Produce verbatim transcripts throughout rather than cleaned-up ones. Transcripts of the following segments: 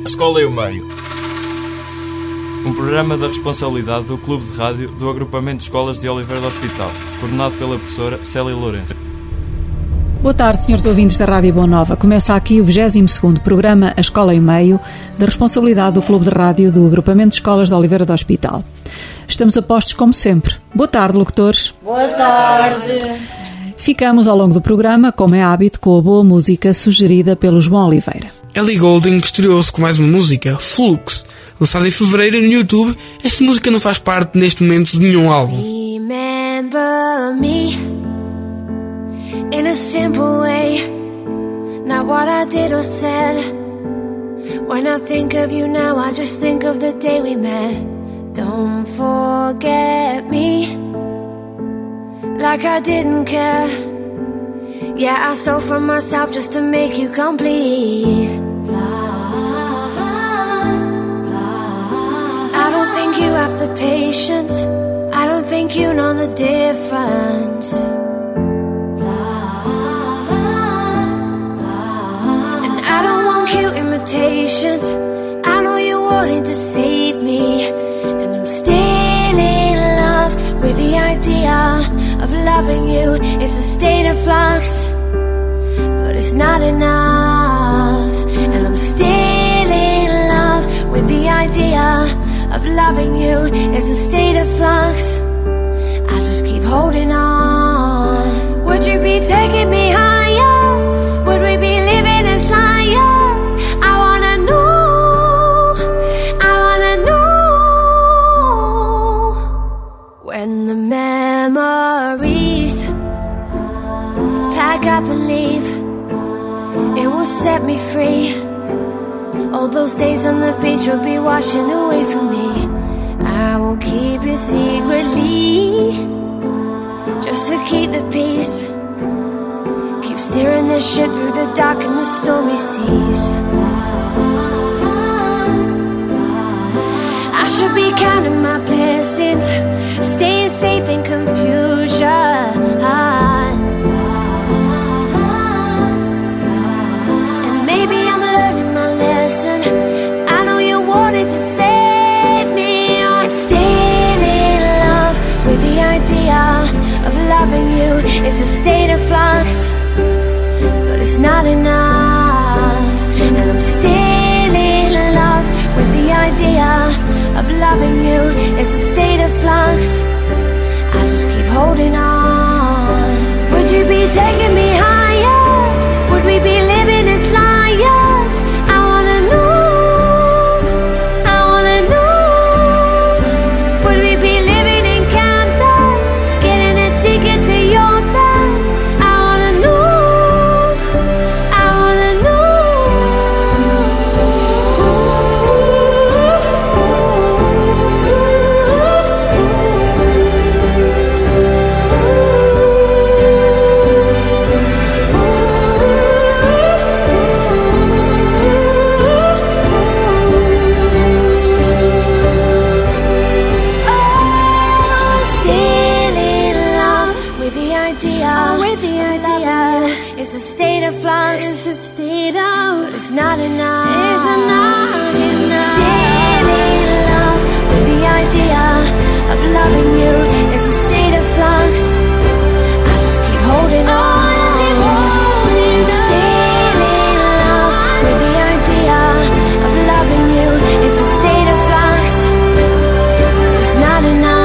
A Escola e o Meio. Um programa da responsabilidade do Clube de Rádio do Agrupamento de Escolas de Oliveira do Hospital, coordenado pela professora Célia Lourenço. Boa tarde, senhores ouvintes da Rádio Boa Nova. Começa aqui o vigésimo segundo programa A Escola e o Meio, da responsabilidade do Clube de Rádio do Agrupamento de Escolas de Oliveira do Hospital. Estamos a postos como sempre. Boa tarde, locutores. Boa tarde. Ficamos ao longo do programa, como é hábito, com a boa música sugerida pelo João Oliveira. Ellie Goulding estreou-se com mais uma música, Flux. Lançada em fevereiro no YouTube, esta música não faz parte neste momento de nenhum álbum. Remember me in a simple way, not what I did or said. When I think of you now, I just think of the day we met. Don't forget me like I didn't care. Yeah, I stole from myself just to make you complete. Flies, flies. I don't think you have the patience, I don't think you know the difference. Flies, flies. And I don't want cute imitations, I know you're wanting to save me. And I'm still in love with the idea of loving you. It's a state of flux, but it's not enough. And I'm still in love with the idea of loving you. It's a state of flux, I just keep holding on. Would you be taking me higher? Would we be living as liars? I wanna know, I wanna know. When the memories pack up and leave, it will set me free. All those days on the beach will be washing away from me. I will keep you secretly, just to keep the peace. Keep steering the ship through the dark and the stormy seas. I should be counting my blessings, staying safe in confusion. And maybe I'm learning my lesson, I know you wanted to save me. I'm still in love with the idea of loving you. It's a state of flux, but it's not enough. And I'm still in love with the idea of loving you. It's a state of flux, I just keep holding on. Would you be taking me higher? Would we be living as liars? I wanna know, I wanna know. Would we be living in Camden, getting a ticket to your bed? I wanna know, I wanna know. It's a state of flux, it's a state of, but it's not enough. It's not enough. Still in love with the idea of loving you. It's a state of flux, I just keep holding on. Still in love with the idea of loving you. It's a state of flux, but it's not enough.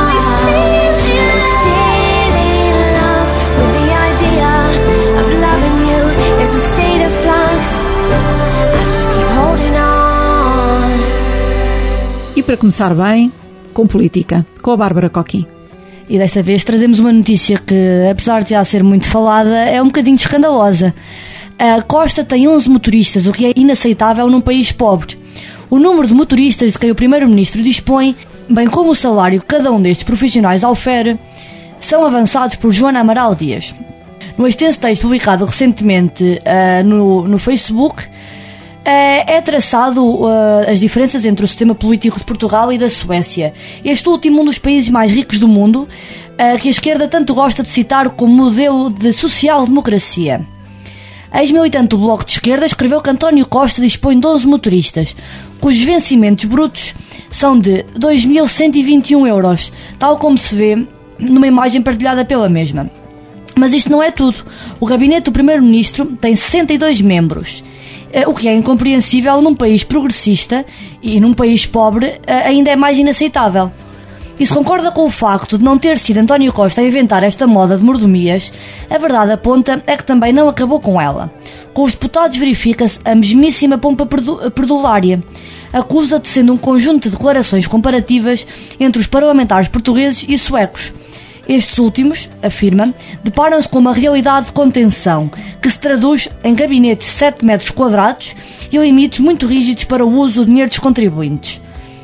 It's a state of flux, I just keep holding on. E para começar bem, com política, com a Bárbara Coquim. E desta vez trazemos uma notícia que, apesar de já ser muito falada, é um bocadinho escandalosa. A Costa tem onze motoristas, o que é inaceitável num país pobre. O número de motoristas de que o Primeiro-Ministro dispõe, bem como o salário que cada um destes profissionais ofere, são avançados por Joana Amaral Dias. No extenso texto publicado recentemente uh, no, no Facebook, uh, é traçado uh, as diferenças entre o sistema político de Portugal e da Suécia. Este último, um dos países mais ricos do mundo, uh, que a esquerda tanto gosta de citar como modelo de social-democracia. Ex-militante do Bloco de Esquerda, escreveu que António Costa dispõe de onze motoristas, cujos vencimentos brutos são de dois mil cento e vinte e um euros, tal como se vê numa imagem partilhada pela mesma. Mas isto não é tudo. O gabinete do primeiro-ministro tem sessenta e dois membros, o que é incompreensível num país progressista, e num país pobre ainda é mais inaceitável. E se concorda com o facto de não ter sido António Costa a inventar esta moda de mordomias, a verdade aponta é que também não acabou com ela. Com os deputados verifica-se a mesmíssima pompa perdulária. Acusa de sendo um conjunto de declarações comparativas entre os parlamentares portugueses e suecos. Estes últimos, afirma, deparam-se com uma realidade de contenção, que se traduz em gabinetes de sete metros quadrados e limites muito rígidos para o uso do dinheiro dos contribuintes.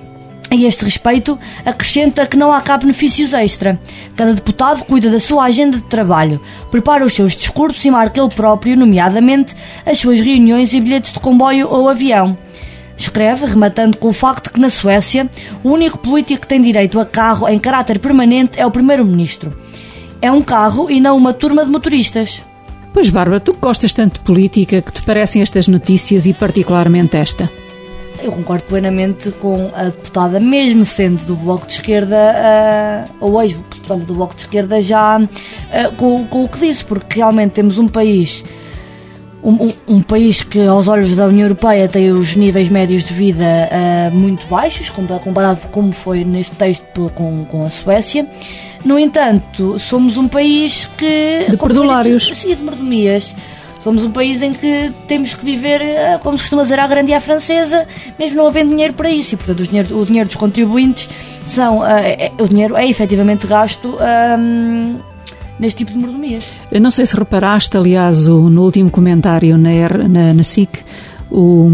A este respeito, acrescenta que não há cá benefícios extra. Cada deputado cuida da sua agenda de trabalho, prepara os seus discursos e marca ele próprio, nomeadamente, as suas reuniões e bilhetes de comboio ou avião. Escreve, rematando com o facto que na Suécia, o único político que tem direito a carro em caráter permanente é o primeiro-ministro. É um carro e não uma turma de motoristas. Pois, Bárbara, tu que gostas tanto de política, que te parecem estas notícias e particularmente esta? Eu concordo plenamente com a deputada, mesmo sendo do Bloco de Esquerda, uh, ou ex-deputada do Bloco de Esquerda, já uh, com, com o que disse, porque realmente temos um país, um, um, um país que aos olhos da União Europeia tem os níveis médios de vida uh, muito baixos, comparado como foi neste texto com, com a Suécia. No entanto, somos um país que... De perdulários. Sim, de mordomias. Somos um país em que temos que viver, como se costuma dizer, à grande e à francesa, mesmo não havendo dinheiro para isso. E, portanto, o dinheiro, o dinheiro dos contribuintes são... Uh, é, o dinheiro é efetivamente gasto um, neste tipo de mordomias. Eu não sei se reparaste, aliás, o, no último comentário na, na, na S I C, o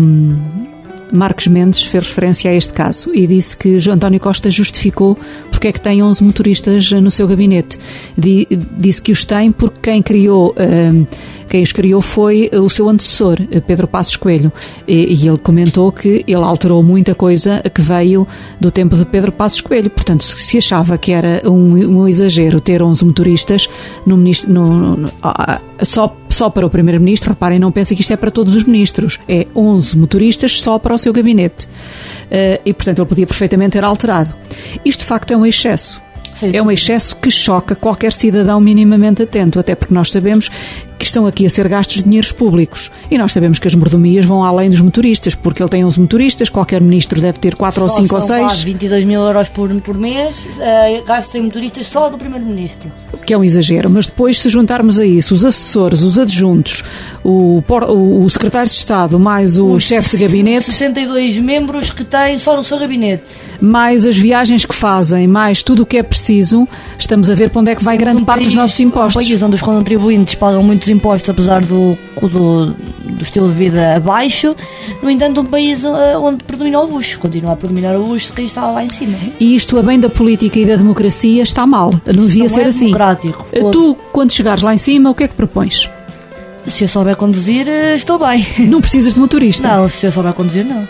Marcos Mendes fez referência a este caso e disse que António Costa justificou porque é que tem onze motoristas no seu gabinete. Disse que os tem porque quem criou... Um, Quem os criou foi o seu antecessor, Pedro Passos Coelho, e, e ele comentou que ele alterou muita coisa que veio do tempo de Pedro Passos Coelho. Portanto, se achava que era um, um exagero ter onze motoristas no ministro, no, no, só, só para o primeiro-ministro, reparem, não pensem que isto é para todos os ministros, é onze motoristas só para o seu gabinete. Uh, e, portanto, ele podia perfeitamente ter alterado. Isto, de facto, é um excesso. Sim. É um excesso que choca qualquer cidadão minimamente atento, até porque nós sabemos que estão aqui a ser gastos dinheiros públicos e nós sabemos que as mordomias vão além dos motoristas, porque ele tem onze motoristas, qualquer ministro deve ter quatro ou cinco ou seis. vinte e dois mil euros por, por mês, uh, gastos em motoristas só do primeiro-ministro. Que é um exagero, mas depois se juntarmos a isso os assessores, os adjuntos, o, o, o secretário de Estado, mais o os chefe de gabinete... sessenta e dois membros que tem só no seu gabinete. Mais as viagens que fazem, mais tudo o que é preciso, estamos a ver para onde é que vai um grande parte país, dos nossos impostos. Um país onde os contribuintes pagam muitos impostos, apesar do, do, do estilo de vida abaixo. No entanto, um país onde predomina o luxo, continua a predominar o luxo de quem está lá em cima. E isto, a bem da política e da democracia, está mal. Não devia não ser é assim. Democrático. Tu, quando chegares lá em cima, o que é que propões? Se eu souber conduzir, estou bem. Não precisas de motorista? Não, se eu souber conduzir, não.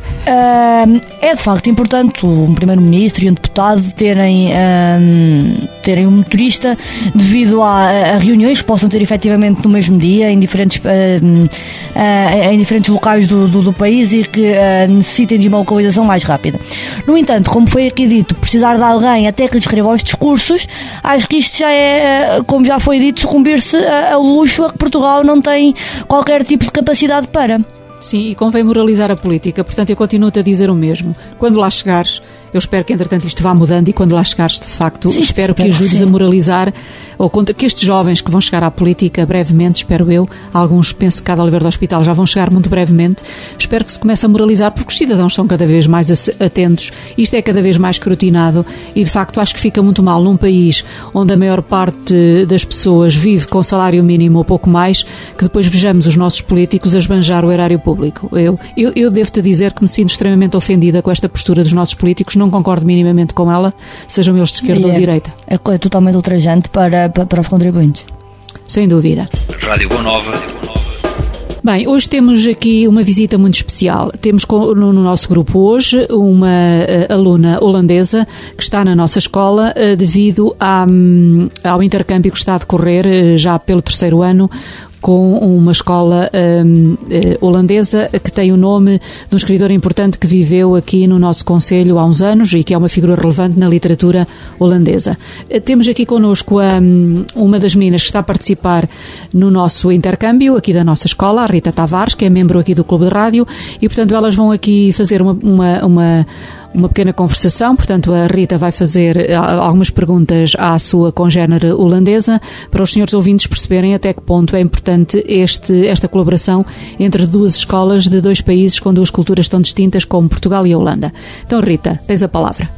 Uh, é de facto importante um primeiro-ministro e um deputado terem, uh, terem um motorista devido a, a reuniões que possam ter efetivamente no mesmo dia em diferentes, uh, uh, em diferentes locais do, do, do país e que uh, necessitem de uma localização mais rápida. No entanto, como foi aqui dito, precisar de alguém até que lhe escreva os discursos, acho que isto já é, como já foi dito, sucumbir-se ao luxo a que Portugal não tem qualquer tipo de capacidade para. Sim, e convém moralizar a política, portanto eu continuo-te a dizer o mesmo. Quando lá chegares, eu espero que entretanto isto vá mudando e quando lá chegares de facto, sim, espero que ajudes sim. a moralizar, ou que estes jovens que vão chegar à política brevemente, espero eu, alguns penso que cá de Oliveira do Hospital já vão chegar muito brevemente, espero que se comece a moralizar porque os cidadãos estão cada vez mais atentos, isto é cada vez mais escrutinado e de facto acho que fica muito mal num país onde a maior parte das pessoas vive com salário mínimo ou pouco mais, que depois vejamos os nossos políticos a esbanjar o erário público. Eu, eu, eu devo-te dizer que me sinto extremamente ofendida com esta postura dos nossos políticos, não concordo minimamente com ela, sejam eles de esquerda ou de direita. É, é totalmente ultrajante para, para, para os contribuintes. Sem dúvida. Rádio Boa Nova. Bem, hoje temos aqui uma visita muito especial. Temos no nosso grupo hoje uma uh, aluna holandesa que está na nossa escola uh, devido à, um, ao intercâmbio que está a decorrer uh, já pelo terceiro ano com uma escola um, uh, holandesa que tem o nome de um escritor importante que viveu aqui no nosso concelho há uns anos e que é uma figura relevante na literatura holandesa. Uh, temos aqui connosco um, uma das meninas que está a participar no nosso intercâmbio aqui da nossa escola, a Rita Tavares, que é membro aqui do Clube de Rádio, e portanto elas vão aqui fazer uma, uma, uma uma pequena conversação. Portanto, a Rita vai fazer algumas perguntas à sua congénere holandesa para os senhores ouvintes perceberem até que ponto é importante este, esta colaboração entre duas escolas de dois países com duas culturas tão distintas como Portugal e a Holanda. Então, Rita, tens a palavra.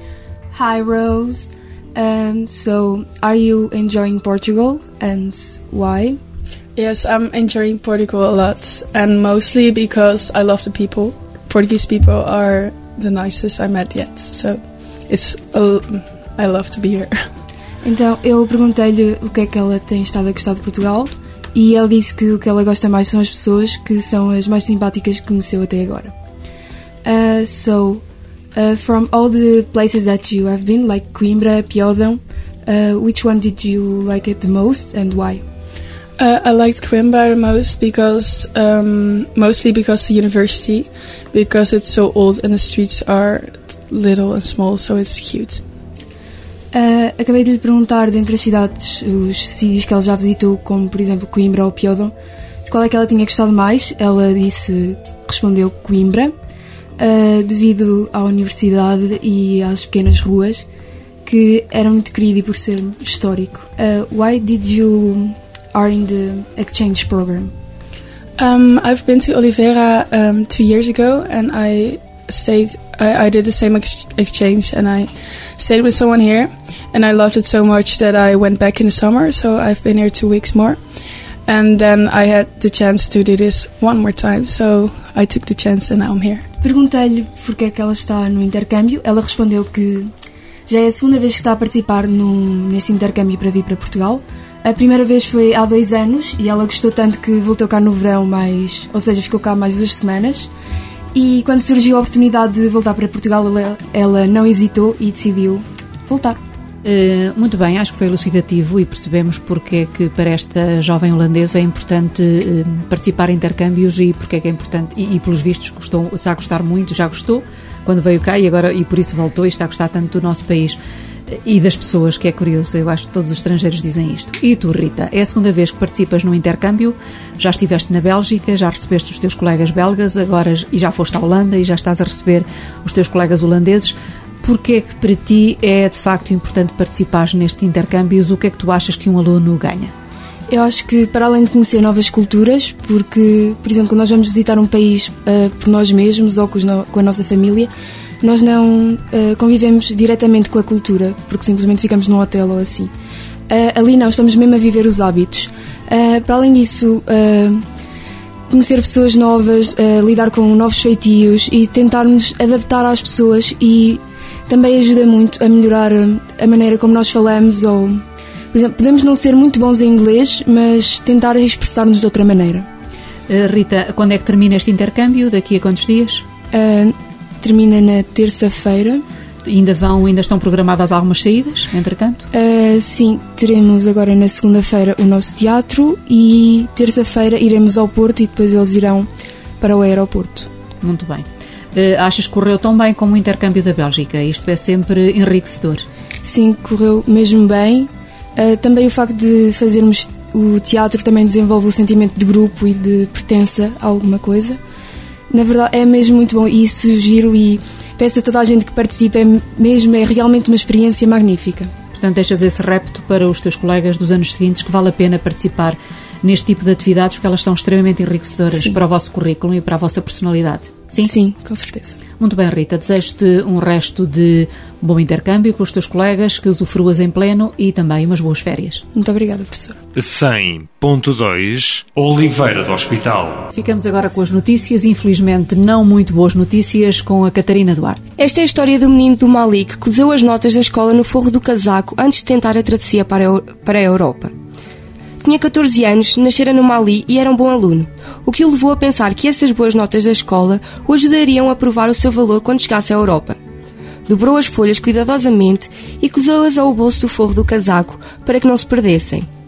Hi, Rose. Um, so, are you enjoying Portugal and why? Yes, I'm enjoying Portugal a lot, and mostly because I love the people. Portuguese people are the nicest I met yet, so it's uh, I love to be here. Então, eu perguntei-lhe o que é que ela tem estado a gostar de Portugal e ela disse que o que ela gosta mais são as pessoas, que são as mais simpáticas que conheceu até agora. Uh, so, uh, from all the places that you have been, like Coimbra, Piodão, uh, which one did you like it the most and why? Uh, I liked Coimbra the most because, um, mostly because the university, because it's so old and the streets are little and small, so it's cute. Uh, acabei de lhe perguntar, dentre as cidades, os sítios que ela já visitou, como por exemplo Coimbra ou Piodão, de qual é que ela tinha gostado mais. Ela disse, respondeu Coimbra, uh, devido à universidade e às pequenas ruas, que era muito querido e por ser histórico. Uh, why did you are in the exchange program? Um, I've been to Oliveira um, two years ago, and I stayed. I, I did the same ex- exchange, and I stayed with someone here, and I loved it so much that I went back in the summer. So I've been here two weeks more, and then I had the chance to do this one more time. So I took the chance, and now I'm here. Perguntei-lhe porque é que ela está no intercâmbio. Ela respondeu que já é a segunda vez que está a participar no, neste intercâmbio para vir para Portugal. A primeira vez foi há dois anos e ela gostou tanto que voltou cá no verão, mais, ou seja, ficou cá mais duas semanas. E quando surgiu a oportunidade de voltar para Portugal, ela, ela não hesitou e decidiu voltar. Uh, muito bem, acho que foi elucidativo e percebemos porque é que para esta jovem holandesa é importante uh, participar em intercâmbios e porque é que é importante, e, e pelos vistos gostou, está a gostar muito, já gostou quando veio cá e agora e por isso voltou e está a gostar tanto do nosso país e das pessoas, que é curioso. Eu acho que todos os estrangeiros dizem isto. E tu, Rita, é a segunda vez que participas num intercâmbio, já estiveste na Bélgica, já recebeste os teus colegas belgas, agora e já foste à Holanda e já estás a receber os teus colegas holandeses. Porquê é que para ti é de facto importante participar nestes intercâmbios? O que é que tu achas que um aluno ganha? Eu acho que para além de conhecer novas culturas, porque, por exemplo, quando nós vamos visitar um país uh, por nós mesmos ou com, os no, com a nossa família, nós não uh, convivemos diretamente com a cultura, porque simplesmente ficamos num hotel ou assim. Uh, ali não, estamos mesmo a viver os hábitos. Uh, para além disso, uh, conhecer pessoas novas, uh, lidar com novos feitios e tentarmos adaptar às pessoas, e também ajuda muito a melhorar a maneira como nós falamos, ou, por exemplo, podemos não ser muito bons em inglês, mas tentar expressar-nos de outra maneira. Uh, Rita, quando é que termina este intercâmbio? Daqui a quantos dias? Uh, termina na terça-feira. Ainda vão, ainda estão programadas algumas saídas, entretanto? Uh, sim, teremos agora na segunda-feira o nosso teatro e terça-feira iremos ao Porto e depois eles irão para o aeroporto. Muito bem. Uh, achas que correu tão bem como o intercâmbio da Bélgica? Isto é sempre enriquecedor. Sim, correu mesmo bem. Uh, também o facto de fazermos o teatro também desenvolve o sentimento de grupo e de pertença a alguma coisa. Na verdade é mesmo muito bom e sugiro e peço a toda a gente que participe, é mesmo, é realmente uma experiência magnífica. Portanto, deixas esse repto para os teus colegas dos anos seguintes que vale a pena participar neste tipo de atividades porque elas são extremamente enriquecedoras. Sim. Para o vosso currículo e para a vossa personalidade. Sim? Sim, com certeza. Muito bem, Rita, desejo-te um resto de um bom intercâmbio com os teus colegas, que usufruas em pleno e também umas boas férias. Muito obrigada, professor. cem ponto dois Oliveira do Hospital. Ficamos agora com as notícias, infelizmente não muito boas notícias, com a Catarina Duarte. Esta é a história do menino do Mali que cozeu as notas da escola no forro do casaco antes de tentar a travessia para a, para a Europa. Tinha catorze anos, nascera no Mali e era um bom aluno, o que o levou a pensar que essas boas notas da escola o ajudariam a provar o seu valor quando chegasse à Europa. Dobrou as folhas cuidadosamente e cozeu-as ao bolso do forro do casaco para que não se perdessem.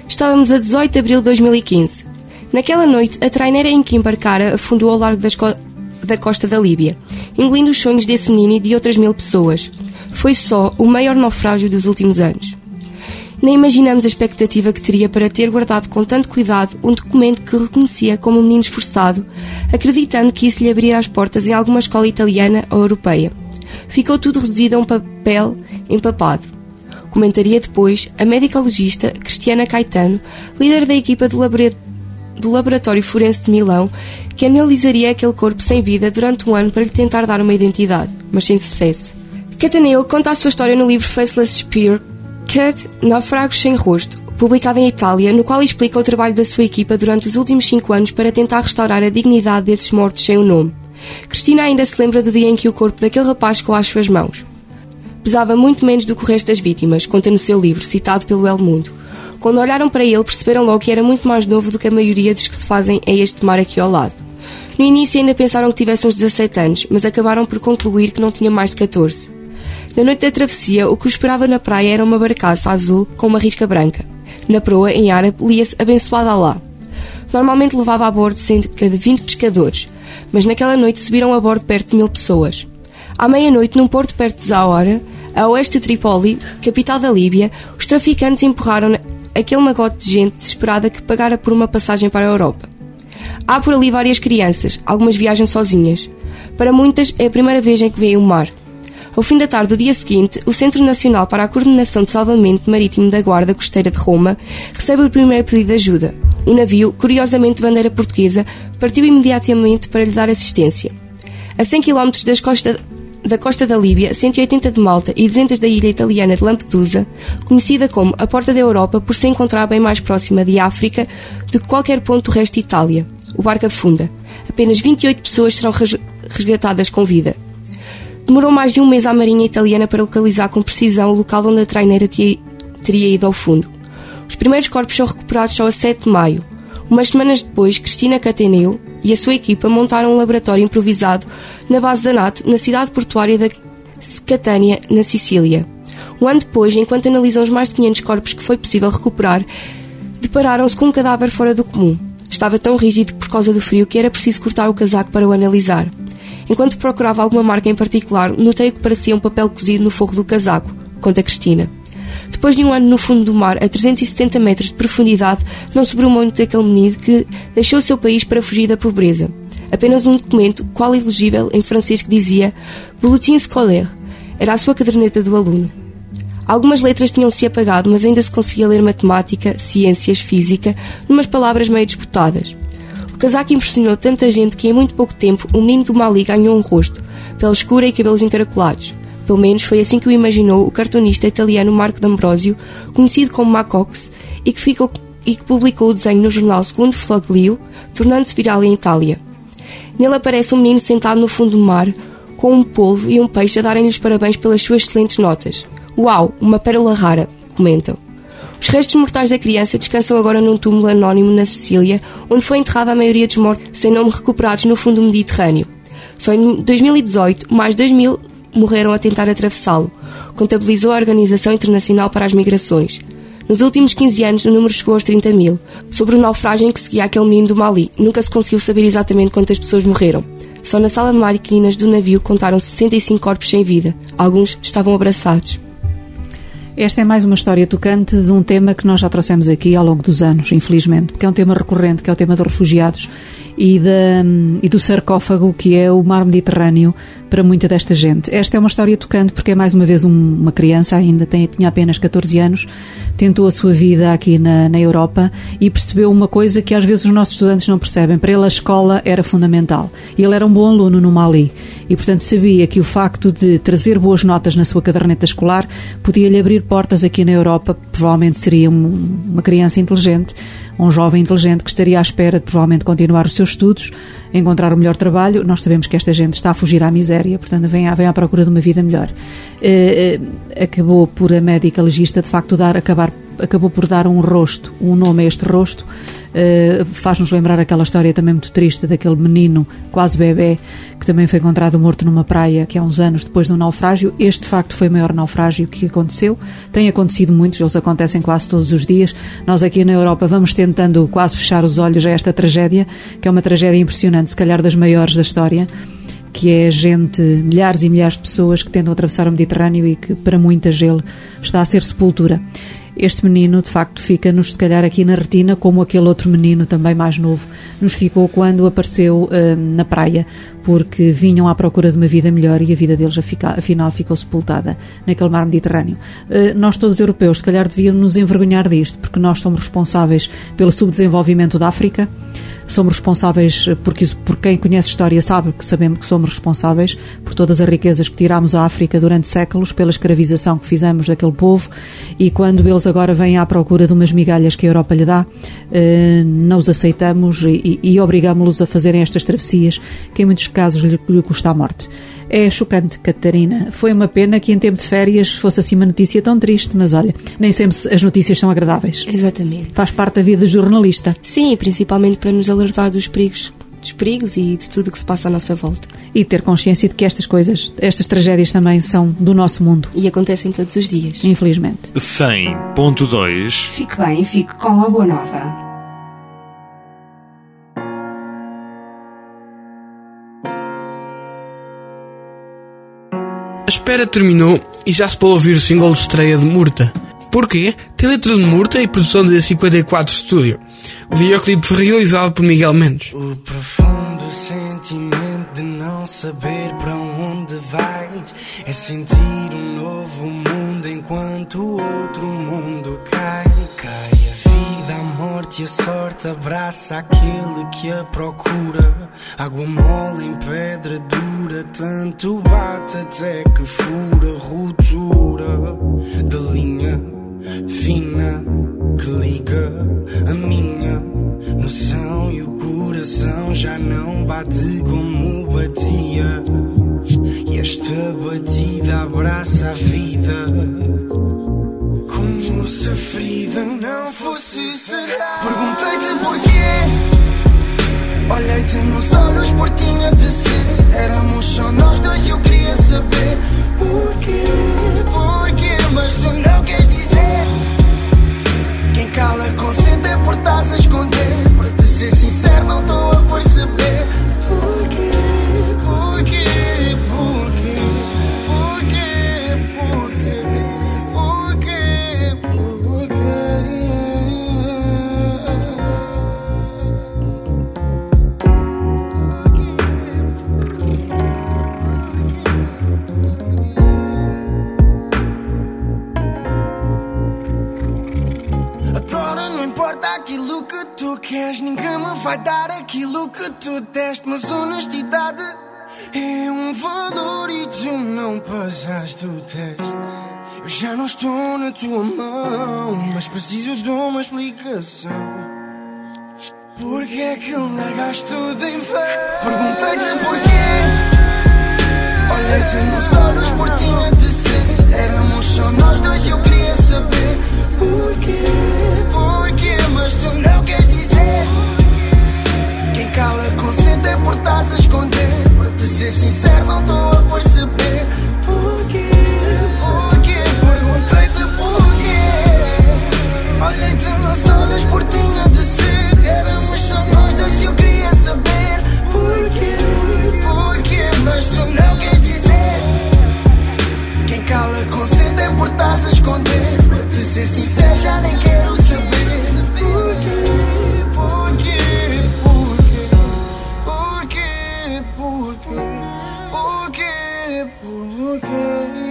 Estávamos a dezoito de abril de dois mil e quinze. Naquela noite, a traineira em que embarcara afundou ao largo das co- da costa da Líbia, engolindo os sonhos desse menino e de outras mil pessoas. Foi só o maior naufrágio dos últimos anos. Nem imaginamos a expectativa que teria para ter guardado com tanto cuidado um documento que reconhecia como um menino esforçado, acreditando que isso lhe abriria as portas em alguma escola italiana ou europeia. Ficou tudo reduzido a um papel empapado. Comentaria depois a médica-legista Cristiana Caetano, líder da equipa do, labora- do Laboratório Forense de Milão, que analisaria aquele corpo sem vida durante um ano para lhe tentar dar uma identidade, mas sem sucesso. Cataneo conta a sua história no livro Faceless Spear, Cut, Naufrágios Sem Rosto, publicado em Itália, no qual explica o trabalho da sua equipa durante os últimos cinco anos para tentar restaurar a dignidade desses mortos sem o nome. Cristina ainda se lembra do dia em que o corpo daquele rapaz ficou às suas mãos. Pesava muito menos do que o resto das vítimas, conta no seu livro, citado pelo El Mundo. Quando olharam para ele, perceberam logo que era muito mais novo do que a maioria dos que se fazem a este mar aqui ao lado. No início ainda pensaram que tivesse uns dezassete anos, mas acabaram por concluir que não tinha mais de catorze. Na noite da travessia, o que o esperava na praia era uma barcaça azul com uma risca branca. Na proa, em árabe, lia-se Abençoado Alá. Normalmente levava a bordo cerca de vinte pescadores, mas naquela noite subiram a bordo perto de mil pessoas. À meia-noite, num porto perto de Zaora, a oeste de Trípoli, capital da Líbia, os traficantes empurraram aquele magote de gente desesperada que pagara por uma passagem para a Europa. Há por ali várias crianças, algumas viajam sozinhas. Para muitas, é a primeira vez em que veem o mar. Ao fim da tarde do dia seguinte, o Centro Nacional para a Coordenação de Salvamento Marítimo da Guarda Costeira de Roma recebe o primeiro pedido de ajuda. O navio, curiosamente de bandeira portuguesa, partiu imediatamente para lhe dar assistência. A cem quilómetros das costa, da costa da Líbia, cento e oitenta de Malta e duzentos da ilha italiana de Lampedusa, conhecida como a Porta da Europa por se encontrar bem mais próxima de África do que qualquer ponto do resto de Itália, o barco afunda. Apenas vinte e oito pessoas serão resgatadas com vida. Demorou mais de um mês à Marinha Italiana para localizar com precisão o local onde a traineira teria ido ao fundo. Os primeiros corpos são recuperados só a sete de maio. Umas semanas depois, Cristina Cataneo e a sua equipa montaram um laboratório improvisado na base da NATO, na cidade portuária de Catânia, na Sicília. Um ano depois, enquanto analisam os mais de quinhentos corpos que foi possível recuperar, depararam-se com um cadáver fora do comum. Estava tão rígido por causa do frio que era preciso cortar o casaco para o analisar. Enquanto procurava alguma marca em particular, notei o que parecia um papel cozido no forro do casaco, conta Cristina. Depois de um ano no fundo do mar, a trezentos e setenta metros de profundidade, não sobrou muito daquele menino que deixou o seu país para fugir da pobreza. Apenas um documento, qual ilegível, em francês, que dizia Bulletin scolaire. Era a sua caderneta do aluno. Algumas letras tinham-se apagado, mas ainda se conseguia ler matemática, ciências, física, numas palavras meio disputadas. O casaco impressionou tanta gente que em muito pouco tempo o menino do Mali ganhou um rosto, pele escura e cabelos encaracolados. Pelo menos foi assim que o imaginou o cartunista italiano Marco D'Ambrosio, conhecido como Macox, e que, ficou, e que publicou o desenho no jornal Segundo Floglio, tornando-se viral em Itália. Nele aparece um menino sentado no fundo do mar, com um polvo e um peixe a darem-lhe os parabéns pelas suas excelentes notas. Uau, uma pérola rara, comentam. Os restos mortais da criança descansam agora num túmulo anónimo na Sicília, onde foi enterrada a maioria dos mortos sem nome recuperados no fundo do Mediterrâneo. Só em dois mil e dezoito, mais dois mil morreram a tentar atravessá-lo, contabilizou a Organização Internacional para as Migrações. Nos últimos quinze anos, o número chegou aos trinta mil. Sobre o naufrágio em que seguia aquele menino do Mali, nunca se conseguiu saber exatamente quantas pessoas morreram. Só na sala de máquinas do navio contaram sessenta e cinco corpos sem vida. Alguns estavam abraçados. Esta é mais uma história tocante de um tema que nós já trouxemos aqui ao longo dos anos, infelizmente, porque é um tema recorrente, que é o tema dos refugiados e, da, e do sarcófago que é o mar Mediterrâneo para muita desta gente. Esta é uma história tocante porque é mais uma vez um, uma criança, ainda tem, tinha apenas catorze anos, tentou a sua vida aqui na, na Europa e percebeu uma coisa que às vezes os nossos estudantes não percebem. Para ele a escola era fundamental. Ele era um bom aluno no Mali e, portanto, sabia que o facto de trazer boas notas na sua caderneta escolar podia-lhe abrir portas aqui na Europa. Provavelmente seria um, uma criança inteligente, um jovem inteligente que estaria à espera de provavelmente continuar os seus estudos, encontrar o melhor trabalho. Nós sabemos que esta gente está a fugir à miséria, portanto vem à, vem à procura de uma vida melhor. Uh, uh, acabou por a médica legista de facto dar, acabar acabou por dar um rosto, um nome a este rosto. Uh, faz-nos lembrar aquela história também muito triste daquele menino quase bebê que também foi encontrado morto numa praia que há uns anos depois de um naufrágio. Este de facto foi o maior naufrágio que aconteceu. Tem acontecido muitos, eles acontecem quase todos os dias. Nós aqui na Europa vamos tentando quase fechar os olhos a esta tragédia, que é uma tragédia impressionante, se calhar das maiores da história, que é gente, milhares e milhares de pessoas que tentam atravessar o Mediterrâneo e que para muitas ele está a ser sepultura. Este menino, de facto, fica-nos, se calhar, aqui na retina, como aquele outro menino, também mais novo, nos ficou quando apareceu uh, na praia, porque vinham à procura de uma vida melhor e a vida deles, afinal, ficou sepultada naquele mar Mediterrâneo. Uh, nós, todos europeus, se calhar, devíamos nos envergonhar disto, porque nós somos responsáveis pelo subdesenvolvimento da África, somos responsáveis, porque por quem conhece história sabe que sabemos que somos responsáveis por todas as riquezas que tirámos à África durante séculos, pela escravização que fizemos daquele povo, e quando eles agora vêm à procura de umas migalhas que a Europa lhe dá, eh, não os aceitamos e, e, e obrigamos-los a fazerem estas travessias, que em muitos casos lhe, lhe custa a morte. É chocante, Catarina. Foi uma pena que em tempo de férias fosse assim uma notícia tão triste, mas olha, nem sempre as notícias são agradáveis. Exatamente. Faz parte da vida de jornalista. Sim, principalmente para nos alertar dos perigos, dos perigos e de tudo o que se passa à nossa volta. E ter consciência de que estas coisas, estas tragédias também são do nosso mundo. E acontecem todos os dias. Infelizmente. cem ponto dois. Fique bem, fique com a Boa Nova. A espera terminou e já se pode ouvir o single de estreia de Murta. Porquê? Tem letra de Murta e produção de cinquenta e quatro Studio. O videoclipe foi realizado por Miguel Mendes. O profundo sentimento de não saber para onde vais é sentir um novo mundo enquanto o outro mundo cai. Cai a vida, a morte e a sorte, abraça aquele que a procura. Água mole em pedra dura, tanto bate até que fura. Ruptura da linha fina que liga a minha noção e o coração já não bate como batia. E esta batida abraça a vida como se a ferida não fosse sarar. Perguntei-te porquê, olhei-te nos olhos por tinha de ser. Éramos só nós dois e eu queria saber porquê, porquê, mas tu não queres dizer. Quem cala consente é por estás a esconder. Para te ser sincero não estou a perceber porquê, porquê, porquê, porquê, porquê, porquê, agora não importa aquilo que tu queres, ninguém me vai dar aquilo que tu deste. Mas honestidade é um valor e tu não passaste o teste. Eu já não estou na tua mão, mas preciso de uma explicação. Porquê é que largaste tudo em vão? Perguntei-te porquê, olhei-te nos olhos por tinha de ser. Éramos só nós dois e eu queria saber porquê, porquê, mas tu não queres dizer. Quem cala consente é por estás a esconder. Para te ser sincero não estou a perceber porquê, porquê. Perguntei-te porquê, olhei-te nos olhos por tinha de ser. Éramos só nós dois e eu queria saber porquê, porquê, mas tu não queres dizer. Quem cala consente é por estás a esconder. Para te ser sincero já nem quero saber porquê, porquê, porquê, porquê, porquê, porquê, porquê.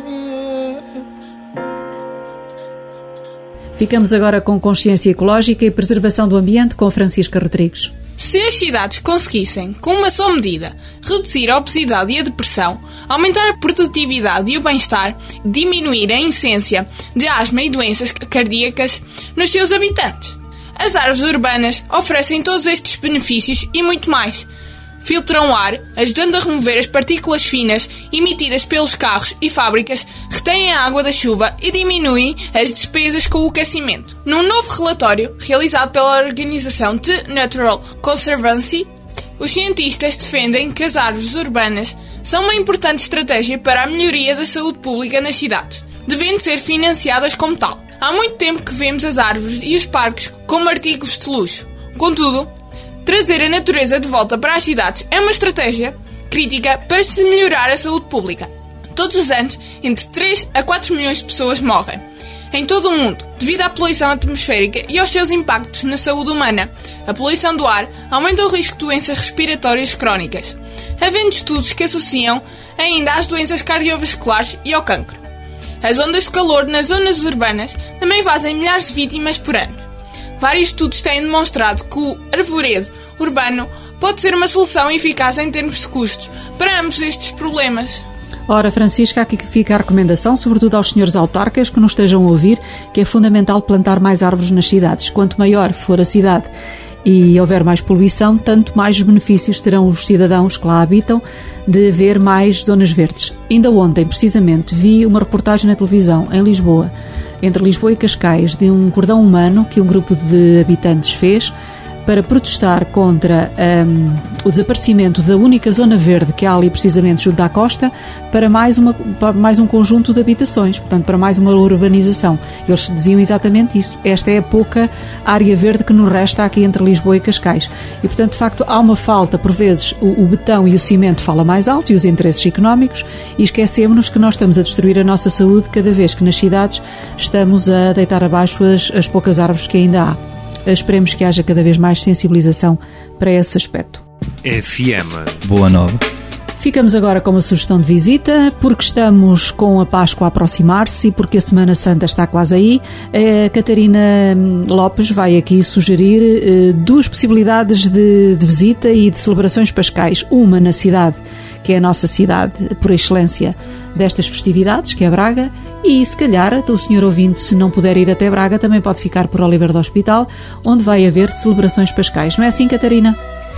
Ficamos agora com consciência ecológica e preservação do ambiente com Francisca Rodrigues. Se as cidades conseguissem, com uma só medida, reduzir a obesidade e a depressão, aumentar a produtividade e o bem-estar, diminuir a incidência de asma e doenças cardíacas nos seus habitantes. As árvores urbanas oferecem todos estes benefícios e muito mais. filtram o ar, ajudando a remover as partículas finas emitidas pelos carros e fábricas, retêm a água da chuva e diminuem as despesas com o aquecimento. Num novo relatório, realizado pela organização The Natural Conservancy, os cientistas defendem que as árvores urbanas são uma importante estratégia para a melhoria da saúde pública nas cidades, devendo ser financiadas como tal. Há muito tempo que vemos as árvores e os parques como artigos de luxo. Contudo, trazer a natureza de volta para as cidades é uma estratégia crítica para se melhorar a saúde pública. Todos os anos, entre três a quatro milhões de pessoas morrem em todo o mundo devido à poluição atmosférica e aos seus impactos na saúde humana. A poluição do ar aumenta o risco de doenças respiratórias crónicas, havendo estudos que associam ainda às doenças cardiovasculares e ao cancro. As ondas de calor nas zonas urbanas também fazem milhares de vítimas por ano. Vários estudos têm demonstrado que o arvoredo urbano pode ser uma solução eficaz em termos de custos para ambos estes problemas. Ora, Francisca, aqui fica a recomendação, sobretudo aos senhores autarcas que nos estejam a ouvir, que é fundamental plantar mais árvores nas cidades. Quanto maior for a cidade e houver mais poluição, tanto mais benefícios terão os cidadãos que lá habitam de haver mais zonas verdes. Ainda ontem, precisamente, vi uma reportagem na televisão, em Lisboa, entre Lisboa e Cascais, de um cordão humano que um grupo de habitantes fez para protestar contra um, o desaparecimento da única zona verde que há ali precisamente junto à costa para mais, uma, para mais um conjunto de habitações, portanto para mais uma urbanização. Eles diziam exatamente isso. Esta é a pouca área verde que nos resta aqui entre Lisboa e Cascais. E portanto, de facto, há uma falta, por vezes o, o betão e o cimento fala mais alto e os interesses económicos, e esquecemos-nos que nós estamos a destruir a nossa saúde cada vez que nas cidades estamos a deitar abaixo as, as poucas árvores que ainda há. Esperemos que haja cada vez mais sensibilização para esse aspecto. F M Boa Nova. Ficamos agora com uma sugestão de visita, porque estamos com a Páscoa a aproximar-se e porque a Semana Santa está quase aí. A Catarina Lopes vai aqui sugerir eh, duas possibilidades de, de visita e de celebrações pascais. Uma na cidade, que é a nossa cidade por excelência destas festividades, que é Braga, e se calhar o senhor ouvinte, se não puder ir até Braga, também pode ficar por Oliveira do Hospital, onde vai haver celebrações pascais. Não é assim, Catarina?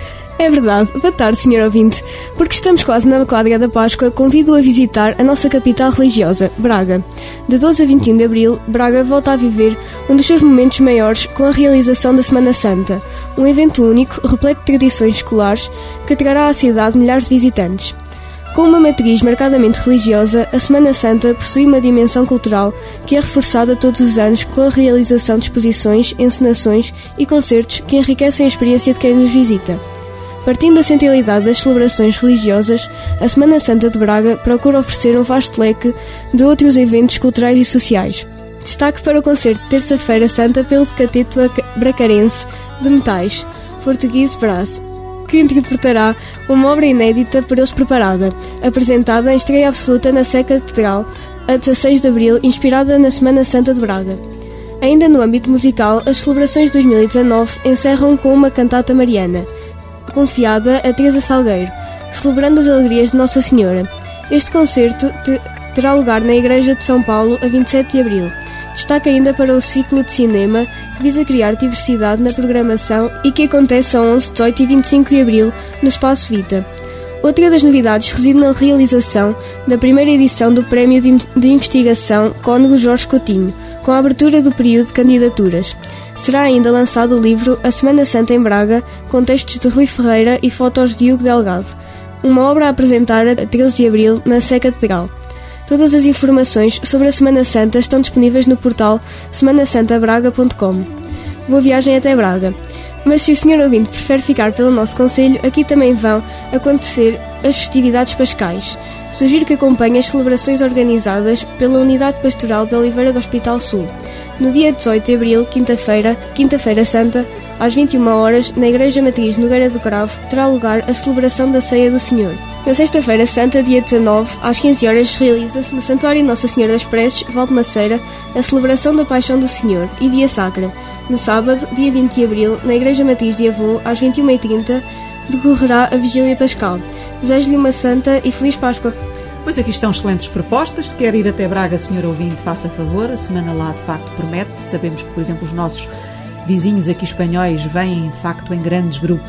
É verdade. Boa tarde, senhor ouvinte. Porque estamos quase na quadra da Páscoa, convido-o a visitar a nossa capital religiosa, Braga. De doze a vinte e um de abril, Braga volta a viver um dos seus momentos maiores com a realização da Semana Santa, um evento único, repleto de tradições escolares, que trará à cidade milhares de visitantes. Com uma matriz marcadamente religiosa, a Semana Santa possui uma dimensão cultural que é reforçada todos os anos com a realização de exposições, encenações e concertos que enriquecem a experiência de quem nos visita. Partindo da centralidade das celebrações religiosas, a Semana Santa de Braga procura oferecer um vasto leque de outros eventos culturais e sociais. Destaque para o concerto de Terça-feira Santa pelo Decateto Bracarense de Metais, Portuguese Brass, que interpretará uma obra inédita por eles preparada, apresentada em estreia absoluta na Sé Catedral, a dezasseis de abril, inspirada na Semana Santa de Braga. Ainda no âmbito musical, as celebrações de dois mil e dezanove encerram com uma cantata mariana, confiada a Teresa Salgueiro, celebrando as alegrias de Nossa Senhora. Este concerto te, terá lugar na Igreja de São Paulo a vinte e sete de abril. Destaca ainda para o ciclo de cinema que visa criar diversidade na programação e que acontece a onze, dezoito e vinte e cinco de abril no Espaço Vita. Outra das novidades reside na realização da primeira edição do Prémio de Investigação Cónigo Jorge Coutinho, com a abertura do período de candidaturas. Será ainda lançado o livro A Semana Santa em Braga, com textos de Rui Ferreira e fotos de Hugo Delgado, uma obra a apresentar a treze de abril na Sé Catedral. Todas as informações sobre a Semana Santa estão disponíveis no portal semana santa braga ponto com. Boa viagem até Braga. Mas se o senhor ouvinte prefere ficar pelo nosso concelho, aqui também vão acontecer as festividades pascais. Sugiro que acompanhe as celebrações organizadas pela Unidade Pastoral de Oliveira do Hospital Sul. No dia dezoito de abril, quinta-feira, Quinta-feira Santa, às vinte e uma horas, na Igreja Matriz Nogueira do Cravo, terá lugar a celebração da Ceia do Senhor. Na Sexta-feira Santa, dia dezanove, às quinze horas, realiza-se no Santuário Nossa Senhora das Preces, Valdemaceira, a celebração da Paixão do Senhor e Via Sacra. No sábado, dia vinte de abril, na Igreja Matriz de Avô, às vinte e uma e trinta, decorrerá a Vigília Pascal. Desejo-lhe uma santa e feliz Páscoa. Pois aqui estão excelentes propostas. Se quer ir até Braga, senhor ouvinte, faça favor. A semana lá, de facto, promete. Sabemos que, por exemplo, os nossos vizinhos aqui espanhóis vêm, de facto, em grandes grupos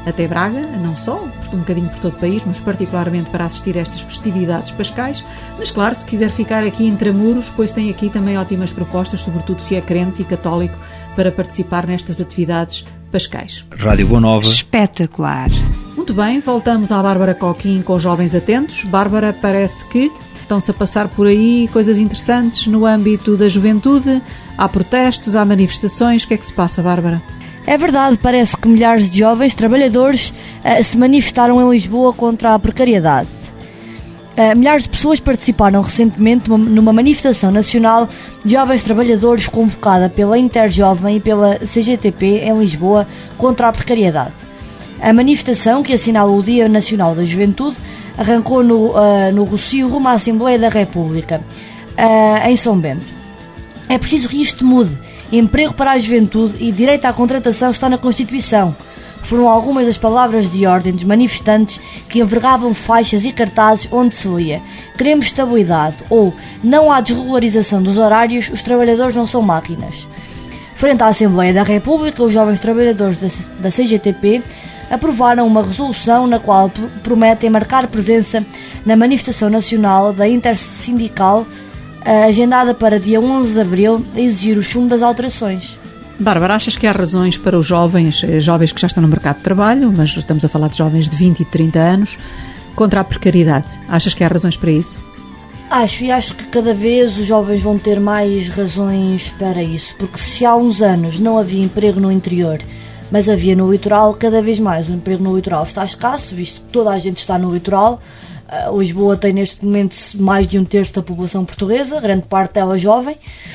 até Braga, não só, um bocadinho por todo o país, mas particularmente para assistir a estas festividades pascais. Mas claro, se quiser ficar aqui intramuros, pois tem aqui também ótimas propostas, sobretudo se é crente e católico, para participar nestas atividades pascais. Rádio Boa Nova. Espetacular. Muito bem, voltamos à Bárbara Coquim com os Jovens Atentos. Bárbara, parece que estão-se a passar por aí coisas interessantes no âmbito da juventude. Há protestos, há manifestações. O que é que se passa, Bárbara? É verdade, parece que milhares de jovens trabalhadores uh, se manifestaram em Lisboa contra a precariedade. Uh, milhares de pessoas participaram recentemente numa manifestação nacional de jovens trabalhadores convocada pela Interjovem e pela C G T P em Lisboa contra a precariedade. A manifestação, que assinala o Dia Nacional da Juventude, arrancou no, uh, no Rossio rumo à Assembleia da República, uh, em São Bento. É preciso que isto mude. Emprego para a juventude e direito à contratação está na Constituição. Foram algumas das palavras de ordem dos manifestantes que envergavam faixas e cartazes onde se lia: queremos estabilidade, ou não há desregularização dos horários, os trabalhadores não são máquinas. Frente à Assembleia da República, os jovens trabalhadores da C G T P aprovaram uma resolução na qual prometem marcar presença na manifestação nacional da Intersindical, agendada para dia onze de abril, a exigir o chumbo das alterações. Bárbara, achas que há razões para os jovens, jovens que já estão no mercado de trabalho, mas estamos a falar de jovens de vinte e trinta anos, contra a precariedade? Achas que há razões para isso? Acho, e acho que cada vez os jovens vão ter mais razões para isso, porque se há uns anos não havia emprego no interior, mas havia no litoral, cada vez mais o emprego no litoral está escasso, visto que toda a gente está no litoral. Uh, Lisboa tem neste momento mais de um terço da população portuguesa, grande parte dela jovem,